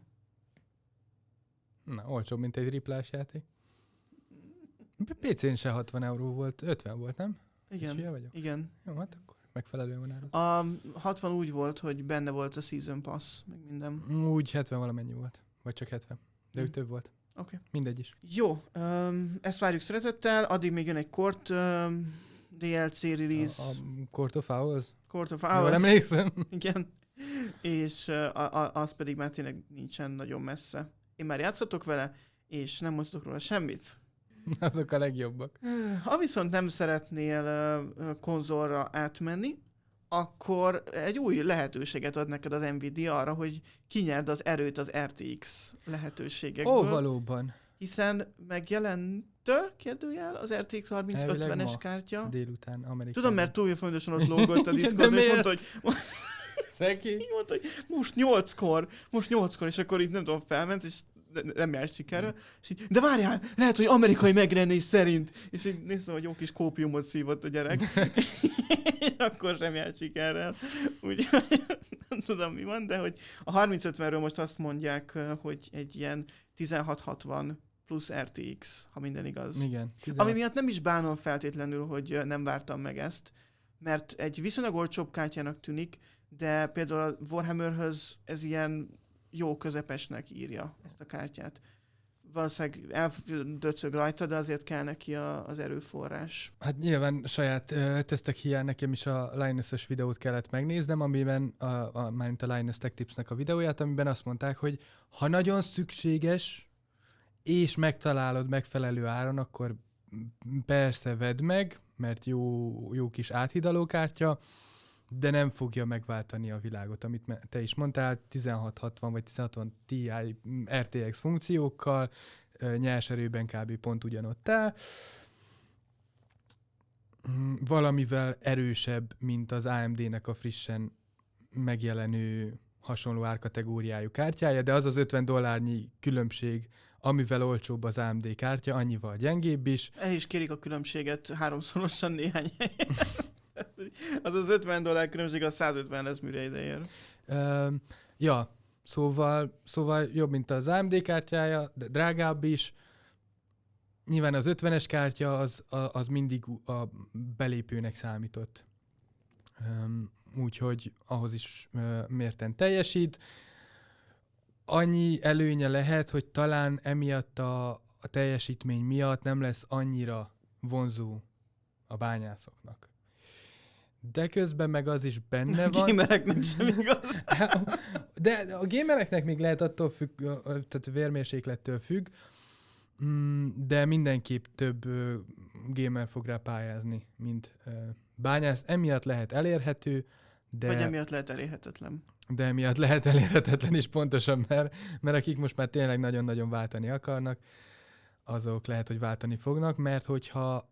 Na, olcsóbb, mint egy triplás játék. pé cén se hatvan euró volt, ötven volt, nem? Igen, vagyok? igen. Jó, hát akkor megfelelően van árul. A hatvan úgy volt, hogy benne volt a Season Pass, meg minden. Úgy hetven valamennyi volt, vagy csak hetven. De hmm. úgy több volt. Oké. Okay. Mindegy is. Jó, um, ezt várjuk szeretettel, addig még jön egy Court um, dé el cé release. A, a Court of Owls? Court of Owls. Jól emlékszem. Igen. És uh, a, a, az pedig már tényleg nincsen nagyon messze. Én már játszatok vele, és nem mondhatok róla semmit. Azok a legjobbak. Ha viszont nem szeretnél uh, konzolra átmenni, akkor egy új lehetőséget ad neked az Nvidia arra, hogy kinyerd az erőt az er té iksz lehetőségekből. Ó, valóban. Hiszen megjelent, kérdőjel, az er té iksz harminc ötvenes kártya. Délután Amerikában. Tudom, mert túl fontosan ott lógott a Discordon, és mondta, hogy... Szeki? mondta, hogy most nyolckor, most nyolckor, és akkor így nem tudom, felment, és nem járt sikerre. Mm. És így, de várjál, lehet, hogy amerikai megjelenés szerint. És így néztem, hogy jó kis kópiumot szívott a gyerek. És akkor sem járt sikerrel. Úgyhogy nem tudom, mi van, de hogy a harminc ötvenről most azt mondják, hogy egy ilyen tizenhat hatvan plusz er té iksz, ha minden igaz. Igen. tizenhat Ami miatt nem is bánom feltétlenül, hogy nem vártam meg ezt, mert egy viszonylag olcsóbb kártyának tűnik, de például a Warhammerhöz ez ilyen jó közepesnek írja ezt a kártyát. valószínűleg eldöcög rajta, de azért kell neki a, az erőforrás. Hát nyilván saját uh, tesztek hiány nekem is a Linus-ös videót kellett megnéznem, amiben, a, a, mármint a Linus Tech Tipsnek a videóját, amiben azt mondták, hogy ha nagyon szükséges, és megtalálod megfelelő áron, akkor persze vedd meg, mert jó, jó kis áthidalókártya, de nem fogja megváltani a világot, amit te is mondtál, ezerhatszázhatvan vagy ezerhatszázhatvan Ti er té iksz funkciókkal, nyerserőben kb. Pont ugyanott áll. Valamivel erősebb, mint az á em dé-nek a frissen megjelenő hasonló árkategóriájú kártyája, de az az ötven dollárnyi különbség, amivel olcsóbb az á em dé kártya, annyival gyengébb is. El is kérik a különbséget háromszorosan néhány helyen. Az az ötven dollár különbség, az százötven lesz, mire ide ér. Uh, ja, szóval, szóval jobb, mint az á em dé kártyája, de drágább is. Nyilván az ötvenes kártya az, az mindig a belépőnek számított. Um, úgyhogy ahhoz is uh, mérten teljesít. Annyi előnye lehet, hogy talán emiatt a, a teljesítmény miatt nem lesz annyira vonzó a bányászoknak. De közben meg az is benne van. A gamereknek sem igaz. De a gamereknek még lehet attól függ, tehát vérmérséklettől függ, de mindenképp több gamer fog rá pályázni, mint bányász. Emiatt lehet elérhető, de... Vagy emiatt lehet elérhetetlen. De emiatt lehet elérhetetlen is pontosan, mert, mert akik most már tényleg nagyon-nagyon váltani akarnak, azok lehet, hogy váltani fognak, mert hogyha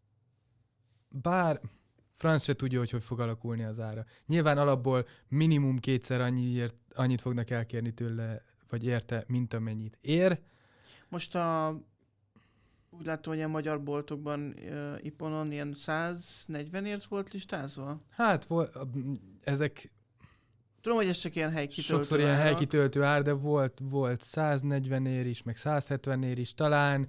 bár franc se tudja, hogy hogy fog alakulni az ára. Nyilván alapból minimum kétszer annyiért, annyit fognak elkérni tőle, vagy érte, mint amennyit ér. Most a, úgy látom, hogy a magyar boltokban uh, Iponon ilyen száznegyvenért volt listázva? Hát vol, ezek... Tudom, hogy ez csak ilyen helykitöltő Sokszor ilyen helykitöltő ár, de volt, volt száznegyvenér is, meg százhetvenér is, talán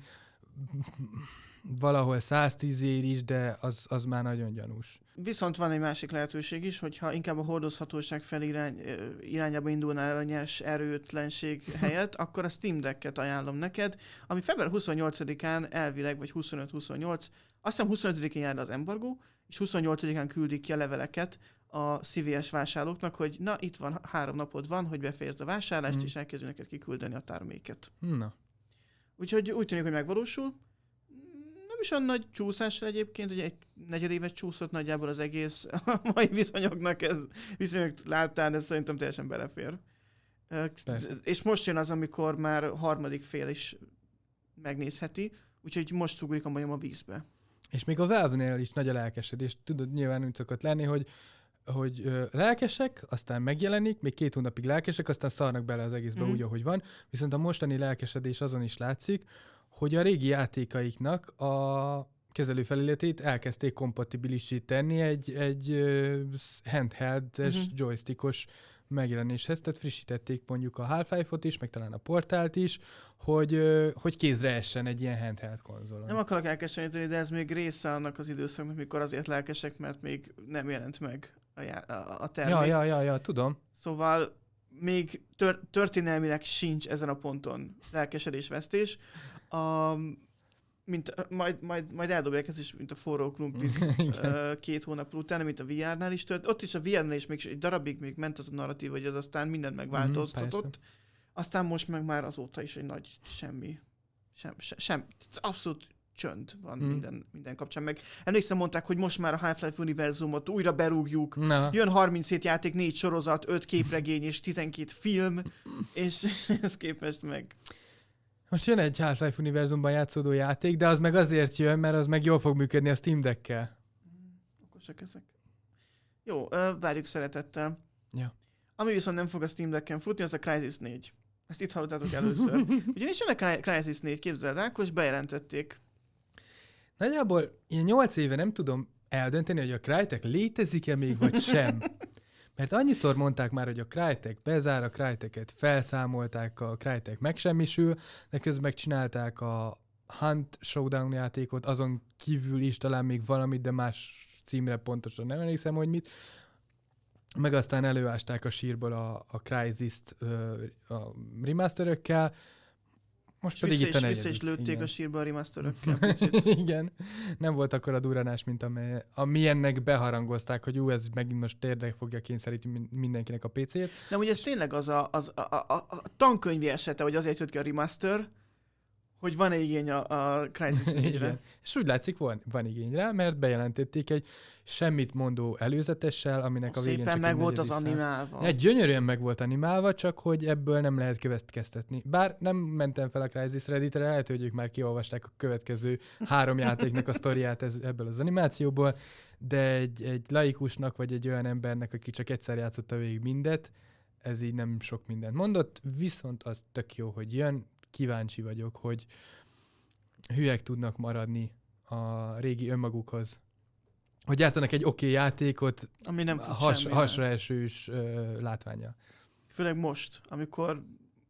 valahol száztízér is, de az, az már nagyon gyanús. Viszont van egy másik lehetőség is, hogyha inkább a hordozhatóság fel irány, irányába indulnál el a nyers erőtlenség helyett, akkor a Steam Decket ajánlom neked, ami február huszonnyolcadikán elvileg, vagy huszonöt huszonnyolc, azt hiszem huszonötödikén jár az embargó, és huszonnyolcadikán küldik ki a leveleket a cé vé es vásárlóknak, hogy na, itt van, három napod van, hogy befejezd a vásárlást, mm. és elkezdjük neked kiküldeni a terméket. Na. Úgyhogy úgy tűnik, hogy megvalósul. Nem is olyan nagy csúszásra egyébként, ugye egy negyedévet csúszott nagyjából az egész a mai viszonyoknak, ez viszonyok láttán, ez szerintem teljesen belefér. Persze. És most jön az, amikor már harmadik fél is megnézheti, úgyhogy most ugrik a majom a vízbe. És még a Valve-nél is nagy a lelkesedés. Tudod, nyilván úgy szokott lenni, hogy hogy ö, lelkesek, aztán megjelenik, még két hónapig lelkesek, aztán szarnak bele az egészbe mm. úgy, ahogy van. Viszont a mostani lelkesedés azon is látszik, hogy a régi játékaiknak a kezelőfelületét elkezdték kompatibilisíteni egy, egy uh, handheld-es, mm-hmm. joystickos megjelenéshez, tehát frissítették mondjuk a Half-Life-ot is, meg talán a Portált is, hogy, uh, hogy kézre essen egy ilyen handheld konzolon. Nem akarok elkeseríteni, de ez még része annak az időszaknak, mikor azért lelkesek, mert még nem jelent meg a, já- a, a termék. Ja, ja, ja, ja, tudom. Szóval még tör- történelmileg sincs ezen a ponton lelkesedésvesztés. A, mint, majd, majd, majd eldobják ezt is, mint a forró klumpit két hónap után, mint a vé er-nál is tört. Ott is a vé er-nál is még egy darabig még ment az a narratív, hogy az aztán mindent megváltoztatott. Mm, aztán most meg már azóta is egy nagy semmi. Sem, sem, sem abszolút csönd van mm. minden, minden kapcsán. Meg emlékszem, mondták, hogy most már a Half-Life univerzumot újra berúgjuk. Na. Jön harminchét játék, négy sorozat, öt képregény és tizenkét film, és ez képest meg... Most jön egy Half-Life univerzumban játszódó játék, de az meg azért jön, mert az meg jól fog működni a Steam Deckkel. Okosak ezek. Jó, várjuk szeretettel. Ja. Ami viszont nem fog a Steam Decken futni, az a Crysis négy. Ezt itt hallottátok először. Ugyanis jön a Crysis négy, képzeld, Ákos, bejelentették. Nagyjából ilyen nyolc éve nem tudom eldönteni, hogy a Crytek létezik-e még, vagy sem. Mert annyiszor mondták már, hogy a Crytek bezár, a Cryteket felszámolták, a Crytek megsemmisül, de közben megcsinálták a Hunt Showdown játékot, azon kívül is talán még valamit, de más címre pontosan nem emlékszem, hogy mit. Meg aztán előásták a sírból a, a Crysis-t a remasterökkel. Most És pedig vissza itt a is, negyedik. vissza is lőtték igen. a sírba a remasterökkel picit. Igen. Nem volt akkor a duranás, mint amely, ami ennek beharangozták, hogy ú, ez megint most tényleg fogja kényszeríteni mindenkinek a pé cét. De ugye ez tényleg az a, az a, a, a, a tankönyvi esete, hogy azért jött ki a remaster, hogy van-e igény a, a Crysis négyre. És úgy látszik, van, van igény rá, mert bejelentették egy semmit mondó előzetessel, aminek a végén Szépen csak meg egy volt az negyedik szám. animálva. Egy gyönyörűen meg volt animálva, csak hogy ebből nem lehet következtetni. Bár nem mentem fel a Crysis Redditre, lehet, hogy ők már kiolvasták a következő három játéknak a sztoriát ez, ebből az animációból, de egy, egy laikusnak, vagy egy olyan embernek, aki csak egyszer játszotta végig mindet, ez így nem sok mindent mondott, viszont az tök jó, hogy jön, kíváncsi vagyok, hogy hülyek tudnak maradni a régi önmagukhoz. Hogy gyártanak egy oké okay játékot, ami nem fut has, semmire. hasra esős ö, látványa. Főleg most, amikor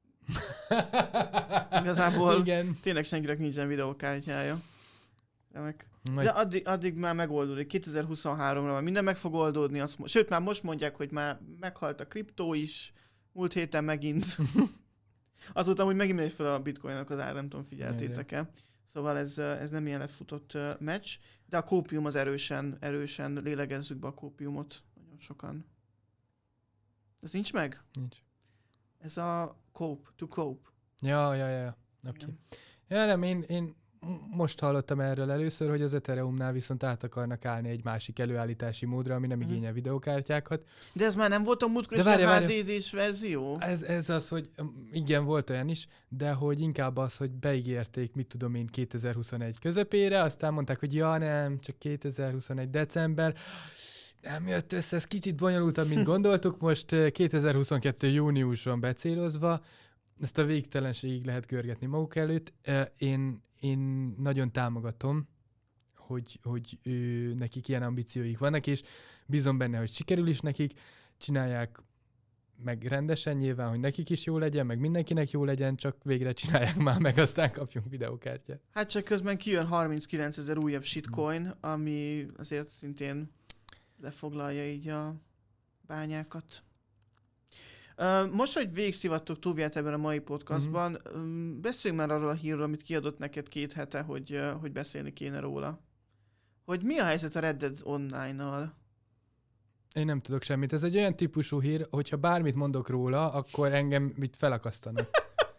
igazából Igen. tényleg senkinek nincsen videókártyája. Remek. Majd, De addig, addig már megoldódik. kétezer-huszonháromra már minden meg fog oldódni. Azt, mo- sőt, már most mondják, hogy már meghalt a kriptó is. Múlt héten megint. Azóta, hogy megint megy fel a bitcoinnak az ára, nem tudom, figyeltétek-e. Szóval ez, ez nem ilyen lefutott uh, meccs. De a kópium az erősen, erősen lélegezzük be a kópiumot. Nagyon sokan. Ez nincs meg? nincs. Ez a cope, to cope. Ja, ja, ja. Oké. Okay. Ja, nem, én, én most hallottam erről először, hogy az Ethereumnál viszont át akarnak állni egy másik előállítási módra, ami nem Mhm. igényel videókártyákat. De ez már nem volt a múltkor De is a várja, há várja. dé dés verzió? Ez, ez az, hogy um, igen, volt olyan is, de hogy inkább az, hogy beígérték, mit tudom én, kétezer-huszonegy közepére, aztán mondták, hogy ja nem, csak kétezer-huszonegy december, nem jött össze, ez kicsit bonyolultabb, mint gondoltuk, most eh, kétezer-huszonkettő június van becélozva, ezt a végtelenségig lehet görgetni maguk előtt. Eh, Én, én nagyon támogatom, hogy, hogy ő, nekik ilyen ambícióik vannak, és bízom benne, hogy sikerül is nekik, csinálják meg rendesen nyilván, hogy nekik is jó legyen, meg mindenkinek jó legyen, csak végre csinálják már meg, aztán kapjunk videókártyát. Hát csak közben kijön harminckilencezer újabb shitcoin, ami azért szintén lefoglalja így a bányákat. Uh, most, hogy végigszivattok túlviát ebben a mai podcastban, Mhm. um, beszéljünk már arról a hírról, amit kiadott neked két hete, hogy, uh, hogy beszélni kéne róla. Hogy mi a helyzet a Red Dead Online-nal? Én nem tudok semmit. Ez egy olyan típusú hír, hogyha bármit mondok róla, akkor engem itt felakasztanak.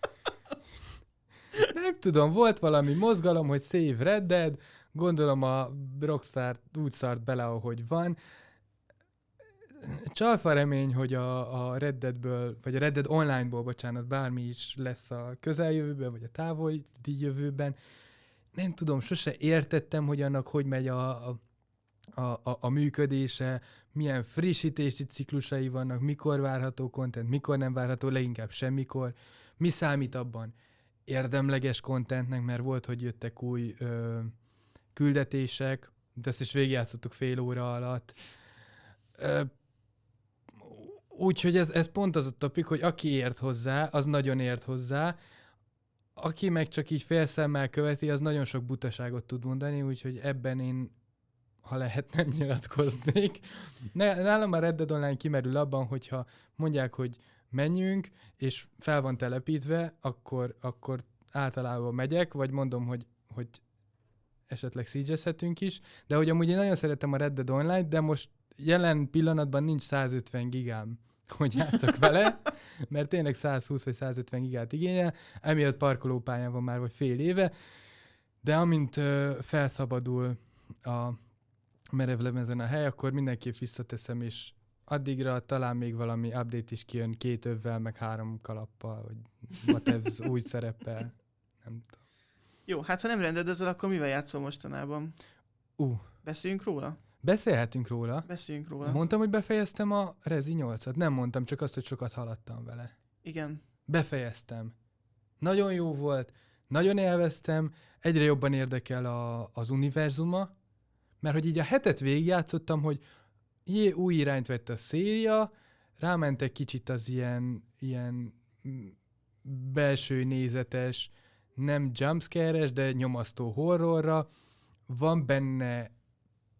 Nem tudom, volt valami mozgalom, hogy Save Red Dead, gondolom a Rockstar úgy szart bele, ahogy van. Csalfa remény, hogy a, a Red Deadből, vagy a Red Dead Online-ból, bocsánat, bármi is lesz a közeljövőben, vagy a távoli jövőben. Nem tudom, sose értettem, hogy annak hogy megy a, a, a, a működése, milyen frissítési ciklusai vannak, mikor várható content, mikor nem várható, leginkább semmikor. Mi számít abban érdemleges contentnek, mert volt, hogy jöttek új ö, küldetések, de ezt is végigjátszottuk fél óra alatt. Ö, Úgyhogy ez, ez pont az a topik, hogy aki ért hozzá, az nagyon ért hozzá, aki meg csak így félszemmel követi, az nagyon sok butaságot tud mondani, úgyhogy ebben én, ha lehet, nem nyilatkoznék. Nálam a Red Dead Online kimerül abban, hogyha mondják, hogy menjünk, és fel van telepítve, akkor, akkor általában megyek, vagy mondom, hogy, hogy esetleg siege-ezhetünk is, de hogy amúgy én nagyon szeretem a Red Dead Online, de most jelen pillanatban nincs százötven gigám, hogy játszok vele, mert tényleg százhúsz vagy százötven gigát igényel, emiatt parkolópályán van már vagy fél éve, de amint ö, felszabadul a merevlemezen a hely, akkor mindenképp visszateszem, és addigra talán még valami update is kijön két övvel, meg három kalappal, vagy whatevs új szereppel, nem tudom. Jó, hát ha nem rendedezel, akkor mivel játszol mostanában? Uh, Beszéljünk róla? beszélhetünk róla. Beszéljünk róla. Mondtam, hogy befejeztem a Rezi nyolcat? Nem mondtam, csak azt, hogy sokat haladtam vele. Igen. Befejeztem. Nagyon jó volt, nagyon élveztem, egyre jobban érdekel a, az univerzuma, mert hogy így a hetet végigjátszottam, hogy jé, új irányt vett a széria, rámentek kicsit az ilyen, ilyen belső nézetes, nem jumpscare-es, de nyomasztó horrorra, van benne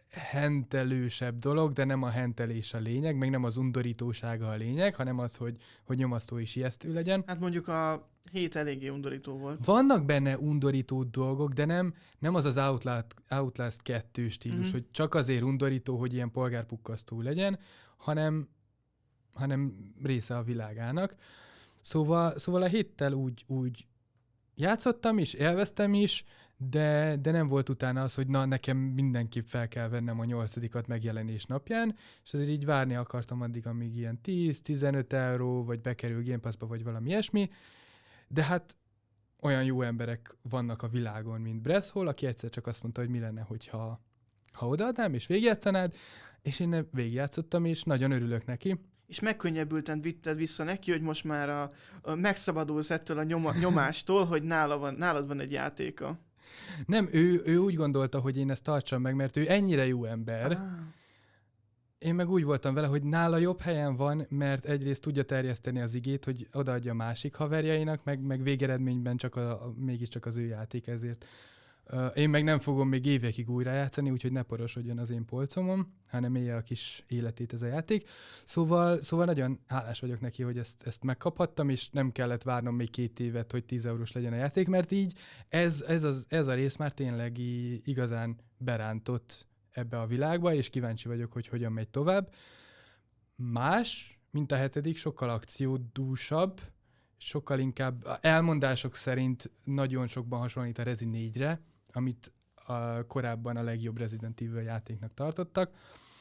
hentelősebb dolog, de nem a hentelés a lényeg, meg nem az undorítósága a lényeg, hanem az, hogy, hogy nyomasztó és ijesztő legyen. Hát mondjuk a hét eléggé undorító volt. Vannak benne undorító dolgok, de nem, nem az az Outlast, Outlast kettő stílus, mm-hmm. hogy csak azért undorító, hogy ilyen polgárpukkasztó legyen, hanem, hanem része a világának. Szóval, szóval a héttel úgy, úgy játszottam is, élveztem is, de, de nem volt utána az, hogy na, nekem mindenképp fel kell vennem a nyolcadikat megjelenés napján, és azért így várni akartam addig, amíg ilyen tíz-tizenöt euró, vagy bekerül Game Pass-ba, vagy valami ilyesmi, de hát olyan jó emberek vannak a világon, mint Bresshol, aki egyszer csak azt mondta, hogy mi lenne, hogyha ha odaadnám, és végigjátszanád, és én végigjátszottam, és nagyon örülök neki. És megkönnyebbülten vitted vissza neki, hogy most már a, a megszabadulsz ettől a nyoma, nyomástól, hogy nála van, nálad van egy játéka. Nem, ő, ő úgy gondolta, hogy én ezt tartsam meg, mert ő ennyire jó ember. Ah. Én meg úgy voltam vele, hogy nála jobb helyen van, mert egyrészt tudja terjeszteni az igét, hogy odaadja a másik haverjainak, meg, meg végeredményben csak a, a, mégiscsak az ő játék ezért. Uh, én meg nem fogom még évekig újra játszani, úgyhogy ne porosodjon az én polcomon, hanem élje a kis életét ez a játék. Szóval, szóval nagyon hálás vagyok neki, hogy ezt, ezt megkaphattam, és nem kellett várnom még két évet, hogy tíz eurós legyen a játék, mert így ez, ez, az, ez a rész már tényleg igazán berántott ebbe a világba, és kíváncsi vagyok, hogy hogyan megy tovább. Más, mint a hetedik, sokkal akciódúsabb, sokkal inkább elmondások szerint nagyon sokban hasonlít a Rezi négyre, amit a, korábban a legjobb Resident Evil játéknak tartottak.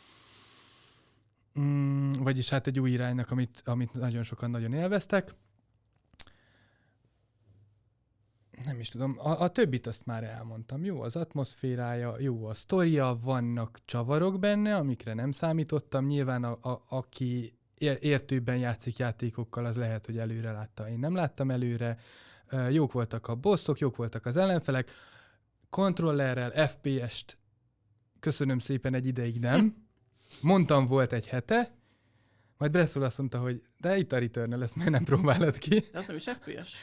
Mm, vagyis hát egy új iránynak, amit, amit nagyon sokan nagyon élveztek. Nem is tudom, a, a többit azt már elmondtam. Jó az atmoszférája, jó a sztoria, vannak csavarok benne, amikre nem számítottam. Nyilván a, a, aki értőbben játszik játékokkal, az lehet, hogy előre látta. Én nem láttam előre. Jók voltak a bosszok, jók voltak az ellenfelek. Kontrollerrel ef pé est köszönöm szépen, egy ideig nem. Mondtam, volt egy hete, majd Bresshol azt mondta, hogy de itt a Returnal, ezt már nem próbálod ki. De az nem is ef pé es?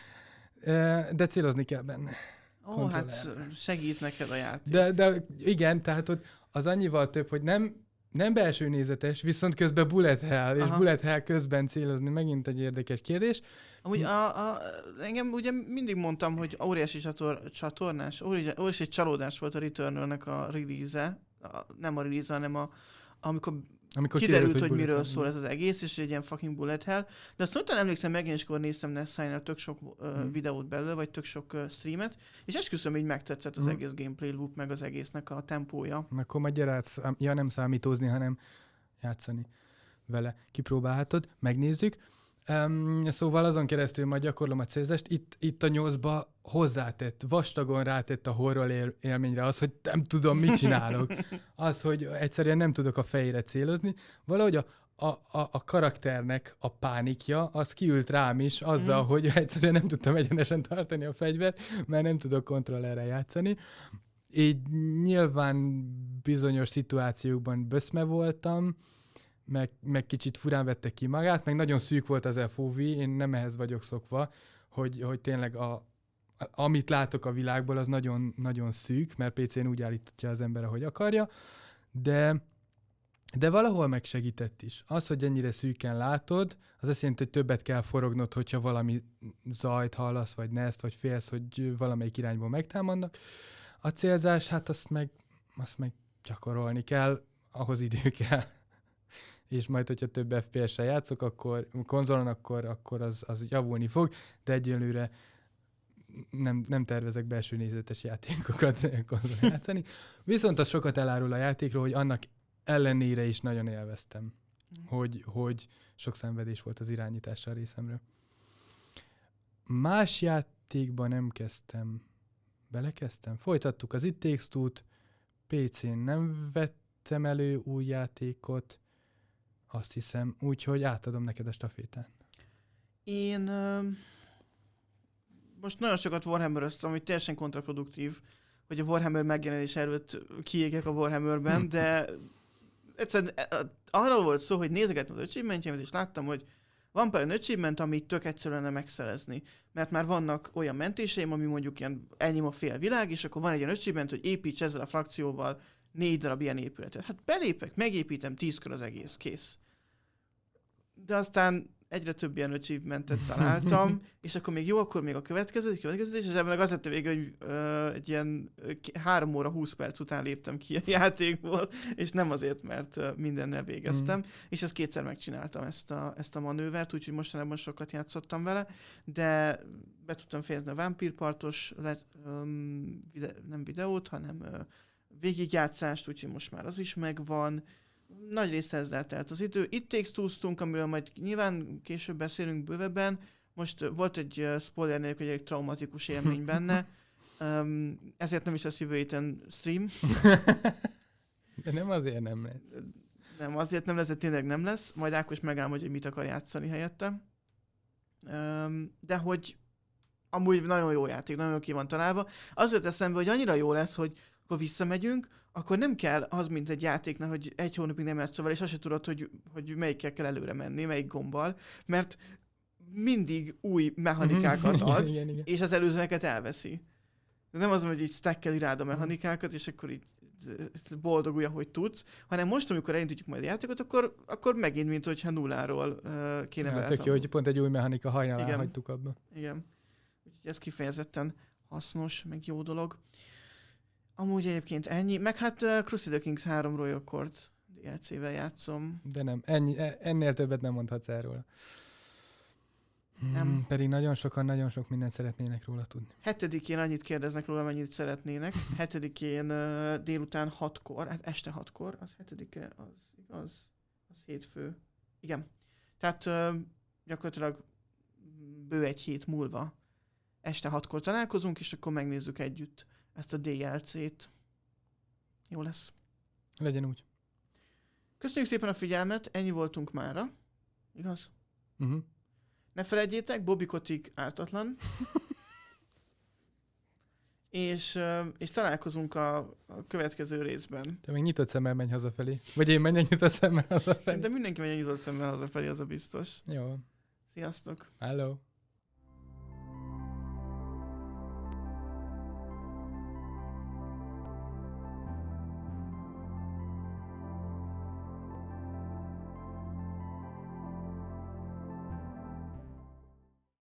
De célozni kell benne. Ó, hát segít neked a játék. De, de igen, tehát ott az annyival több, hogy nem Nem belső nézetes, viszont közben bullet hell, és bullet hell közben célozni megint egy érdekes kérdés. Amúgy a, a, engem ugye mindig mondtam, hogy óriási csator, csatornás, óriási csalódás volt a Returnal-nek a release-e, a, nem a release, hanem a, amikor, amikor kiderült, kiderült, hogy, hogy miről szól ez az egész, és egy ilyen fucking bullet hell. De azt utána emlékszem, megint is, néztem Nessai-nál tök sok uh, hmm. videót belőle, vagy tök sok uh, streamet, és esküszöm, így megtetszett az hmm. egész gameplay loop, meg az egésznek a tempója. Akkor majd gyere át, ja, nem számítózni, hanem játszani vele. Kipróbálhatod, megnézzük. Um, szóval azon keresztül majd gyakorlom a célzást. Itt, itt a nyolcba hozzátett, vastagon rátett a horror él, élményre az, hogy nem tudom, mit csinálok. Az, hogy egyszerűen nem tudok a fejére célozni. Valahogy a, a, a, a karakternek a pánikja, az kiült rám is azzal, mm. hogy egyszerűen nem tudtam egyenesen tartani a fegyvert, mert nem tudok kontrollerrel játszani. Így nyilván bizonyos szituációkban böszme voltam, Meg, meg kicsit furán vette ki magát, meg nagyon szűk volt az ef o vé, én nem ehhez vagyok szokva, hogy, hogy tényleg a, amit látok a világból, az nagyon, nagyon szűk, mert pé cén úgy állítja az ember, ahogy akarja, de, de valahol megsegített is. Az, hogy ennyire szűken látod, az azt jelenti, hogy többet kell forognod, hogyha valami zajt hallasz, vagy neszt, vagy félsz, hogy valamelyik irányból megtámadnak. A célzás, hát azt meg, azt meg gyakorolni kell, ahhoz idő kell. És majd, hogyha több ef pé es-sel játszok, akkor konzolon, akkor, akkor az, az javulni fog, de egyelőre nem, nem tervezek belső nézetes játékokat konzolon játszani. Viszont az sokat elárul a játékról, hogy annak ellenére is nagyon élveztem, hogy, hogy sok szenvedés volt az irányítással részemről. Más játékban nem kezdtem. Belekezdtem? Folytattuk az It Takes Two-t, pé cén nem vettem elő új játékot, azt hiszem, úgyhogy átadom neked a stafétát. Én uh, most nagyon sokat Warhammer-öztem, ami teljesen kontraproduktív, hogy a Warhammer megjelenés előtt kiégek a Warhammerben, de egyszerűen arról volt szó, hogy nézegettem az achievementjeimet, és láttam, hogy van pár olyan achievement, amit tök egyszerűen nem megszerezni. Mert már vannak olyan mentéseim, ami mondjuk ilyen ennyi a fél világ, és akkor van egy olyan achievement, hogy építs ezzel a frakcióval négy darab ilyen épületet. Hát belépek, megépítem tízkör az egész, kész. De aztán egyre több ilyen achievementet találtam, és akkor még jó, akkor még a következő, a következő, és ebben az lett a vége, hogy ö, egy ilyen három óra húsz perc után léptem ki a játékból, és nem azért, mert ö, mindennel végeztem, mm. és ezt kétszer megcsináltam ezt a, ezt a manővert, úgyhogy mostanában sokat játszottam vele, de be tudtam fejezni a vámpírpartos let, öm, vide, nem videót, hanem ö, végigjátszást, úgyhogy most már az is megvan. Nagy részt ezzel telt az idő. It Takes Two-ztunk, amiről majd nyilván később beszélünk bővebben. Most volt egy spoiler nélkül, egy traumatikus élmény benne. Um, ezért nem is lesz jövő héten stream. De nem azért nem lesz. Nem, azért nem lesz, de tényleg nem lesz. Majd Ákos megálmodja, hogy mit akar játszani helyette. Um, de hogy amúgy nagyon jó játék, nagyon ki van találva. Az jött eszembe, hogy annyira jó lesz, hogy akkor visszamegyünk, akkor nem kell az, mint egy játéknak, hogy egy hónapig nem játszol vele, és azt se tudod, hogy, hogy melyikkel kell előre menni, melyik gombbal, mert mindig új mechanikákat ad, igen, igen. és az előzőeket elveszi. De nem az, hogy így stackeli rád a mechanikákat, és akkor így boldogulj, ahogy tudsz, hanem most, amikor elindítjuk majd a játékot, akkor, akkor megint, mint hogyha nulláról uh, kéne ja, beletanulni. tök jó, hogy pont egy új mechanika hajnalán hagytuk abba. Igen. Úgyhogy ez kifejezetten hasznos, meg jó dolog. Amúgy egyébként ennyi, meg hát uh, Crusader Kings három Royal Court dé el cé-vel játszom. De nem, ennyi, ennél többet nem mondhatsz el róla. Nem. Hmm, pedig nagyon sokan, nagyon sok mindent szeretnének róla tudni. Hetedikén annyit kérdeznek róla, mennyit szeretnének. Hetedikén uh, délután hatkor, hát este hatkor, az hetedike, az igaz, az hétfő. Igen. Tehát uh, gyakorlatilag bő egy hét múlva este hatkor találkozunk, és akkor megnézzük együtt ezt a dé el cét. Jó lesz. Legyen úgy. Köszönjük szépen a figyelmet, ennyi voltunk mára. Igaz? Uh-huh. Ne felejtjétek, Bobby Kotick ártatlan. és, és találkozunk a, a következő részben. Te még nyitott szemmel menj hazafelé. Vagy én menjek nyitott szemmel hazafelé. Szerintem mindenki menjen nyitott szemmel hazafelé, az a biztos. Jó. Sziasztok! Hello.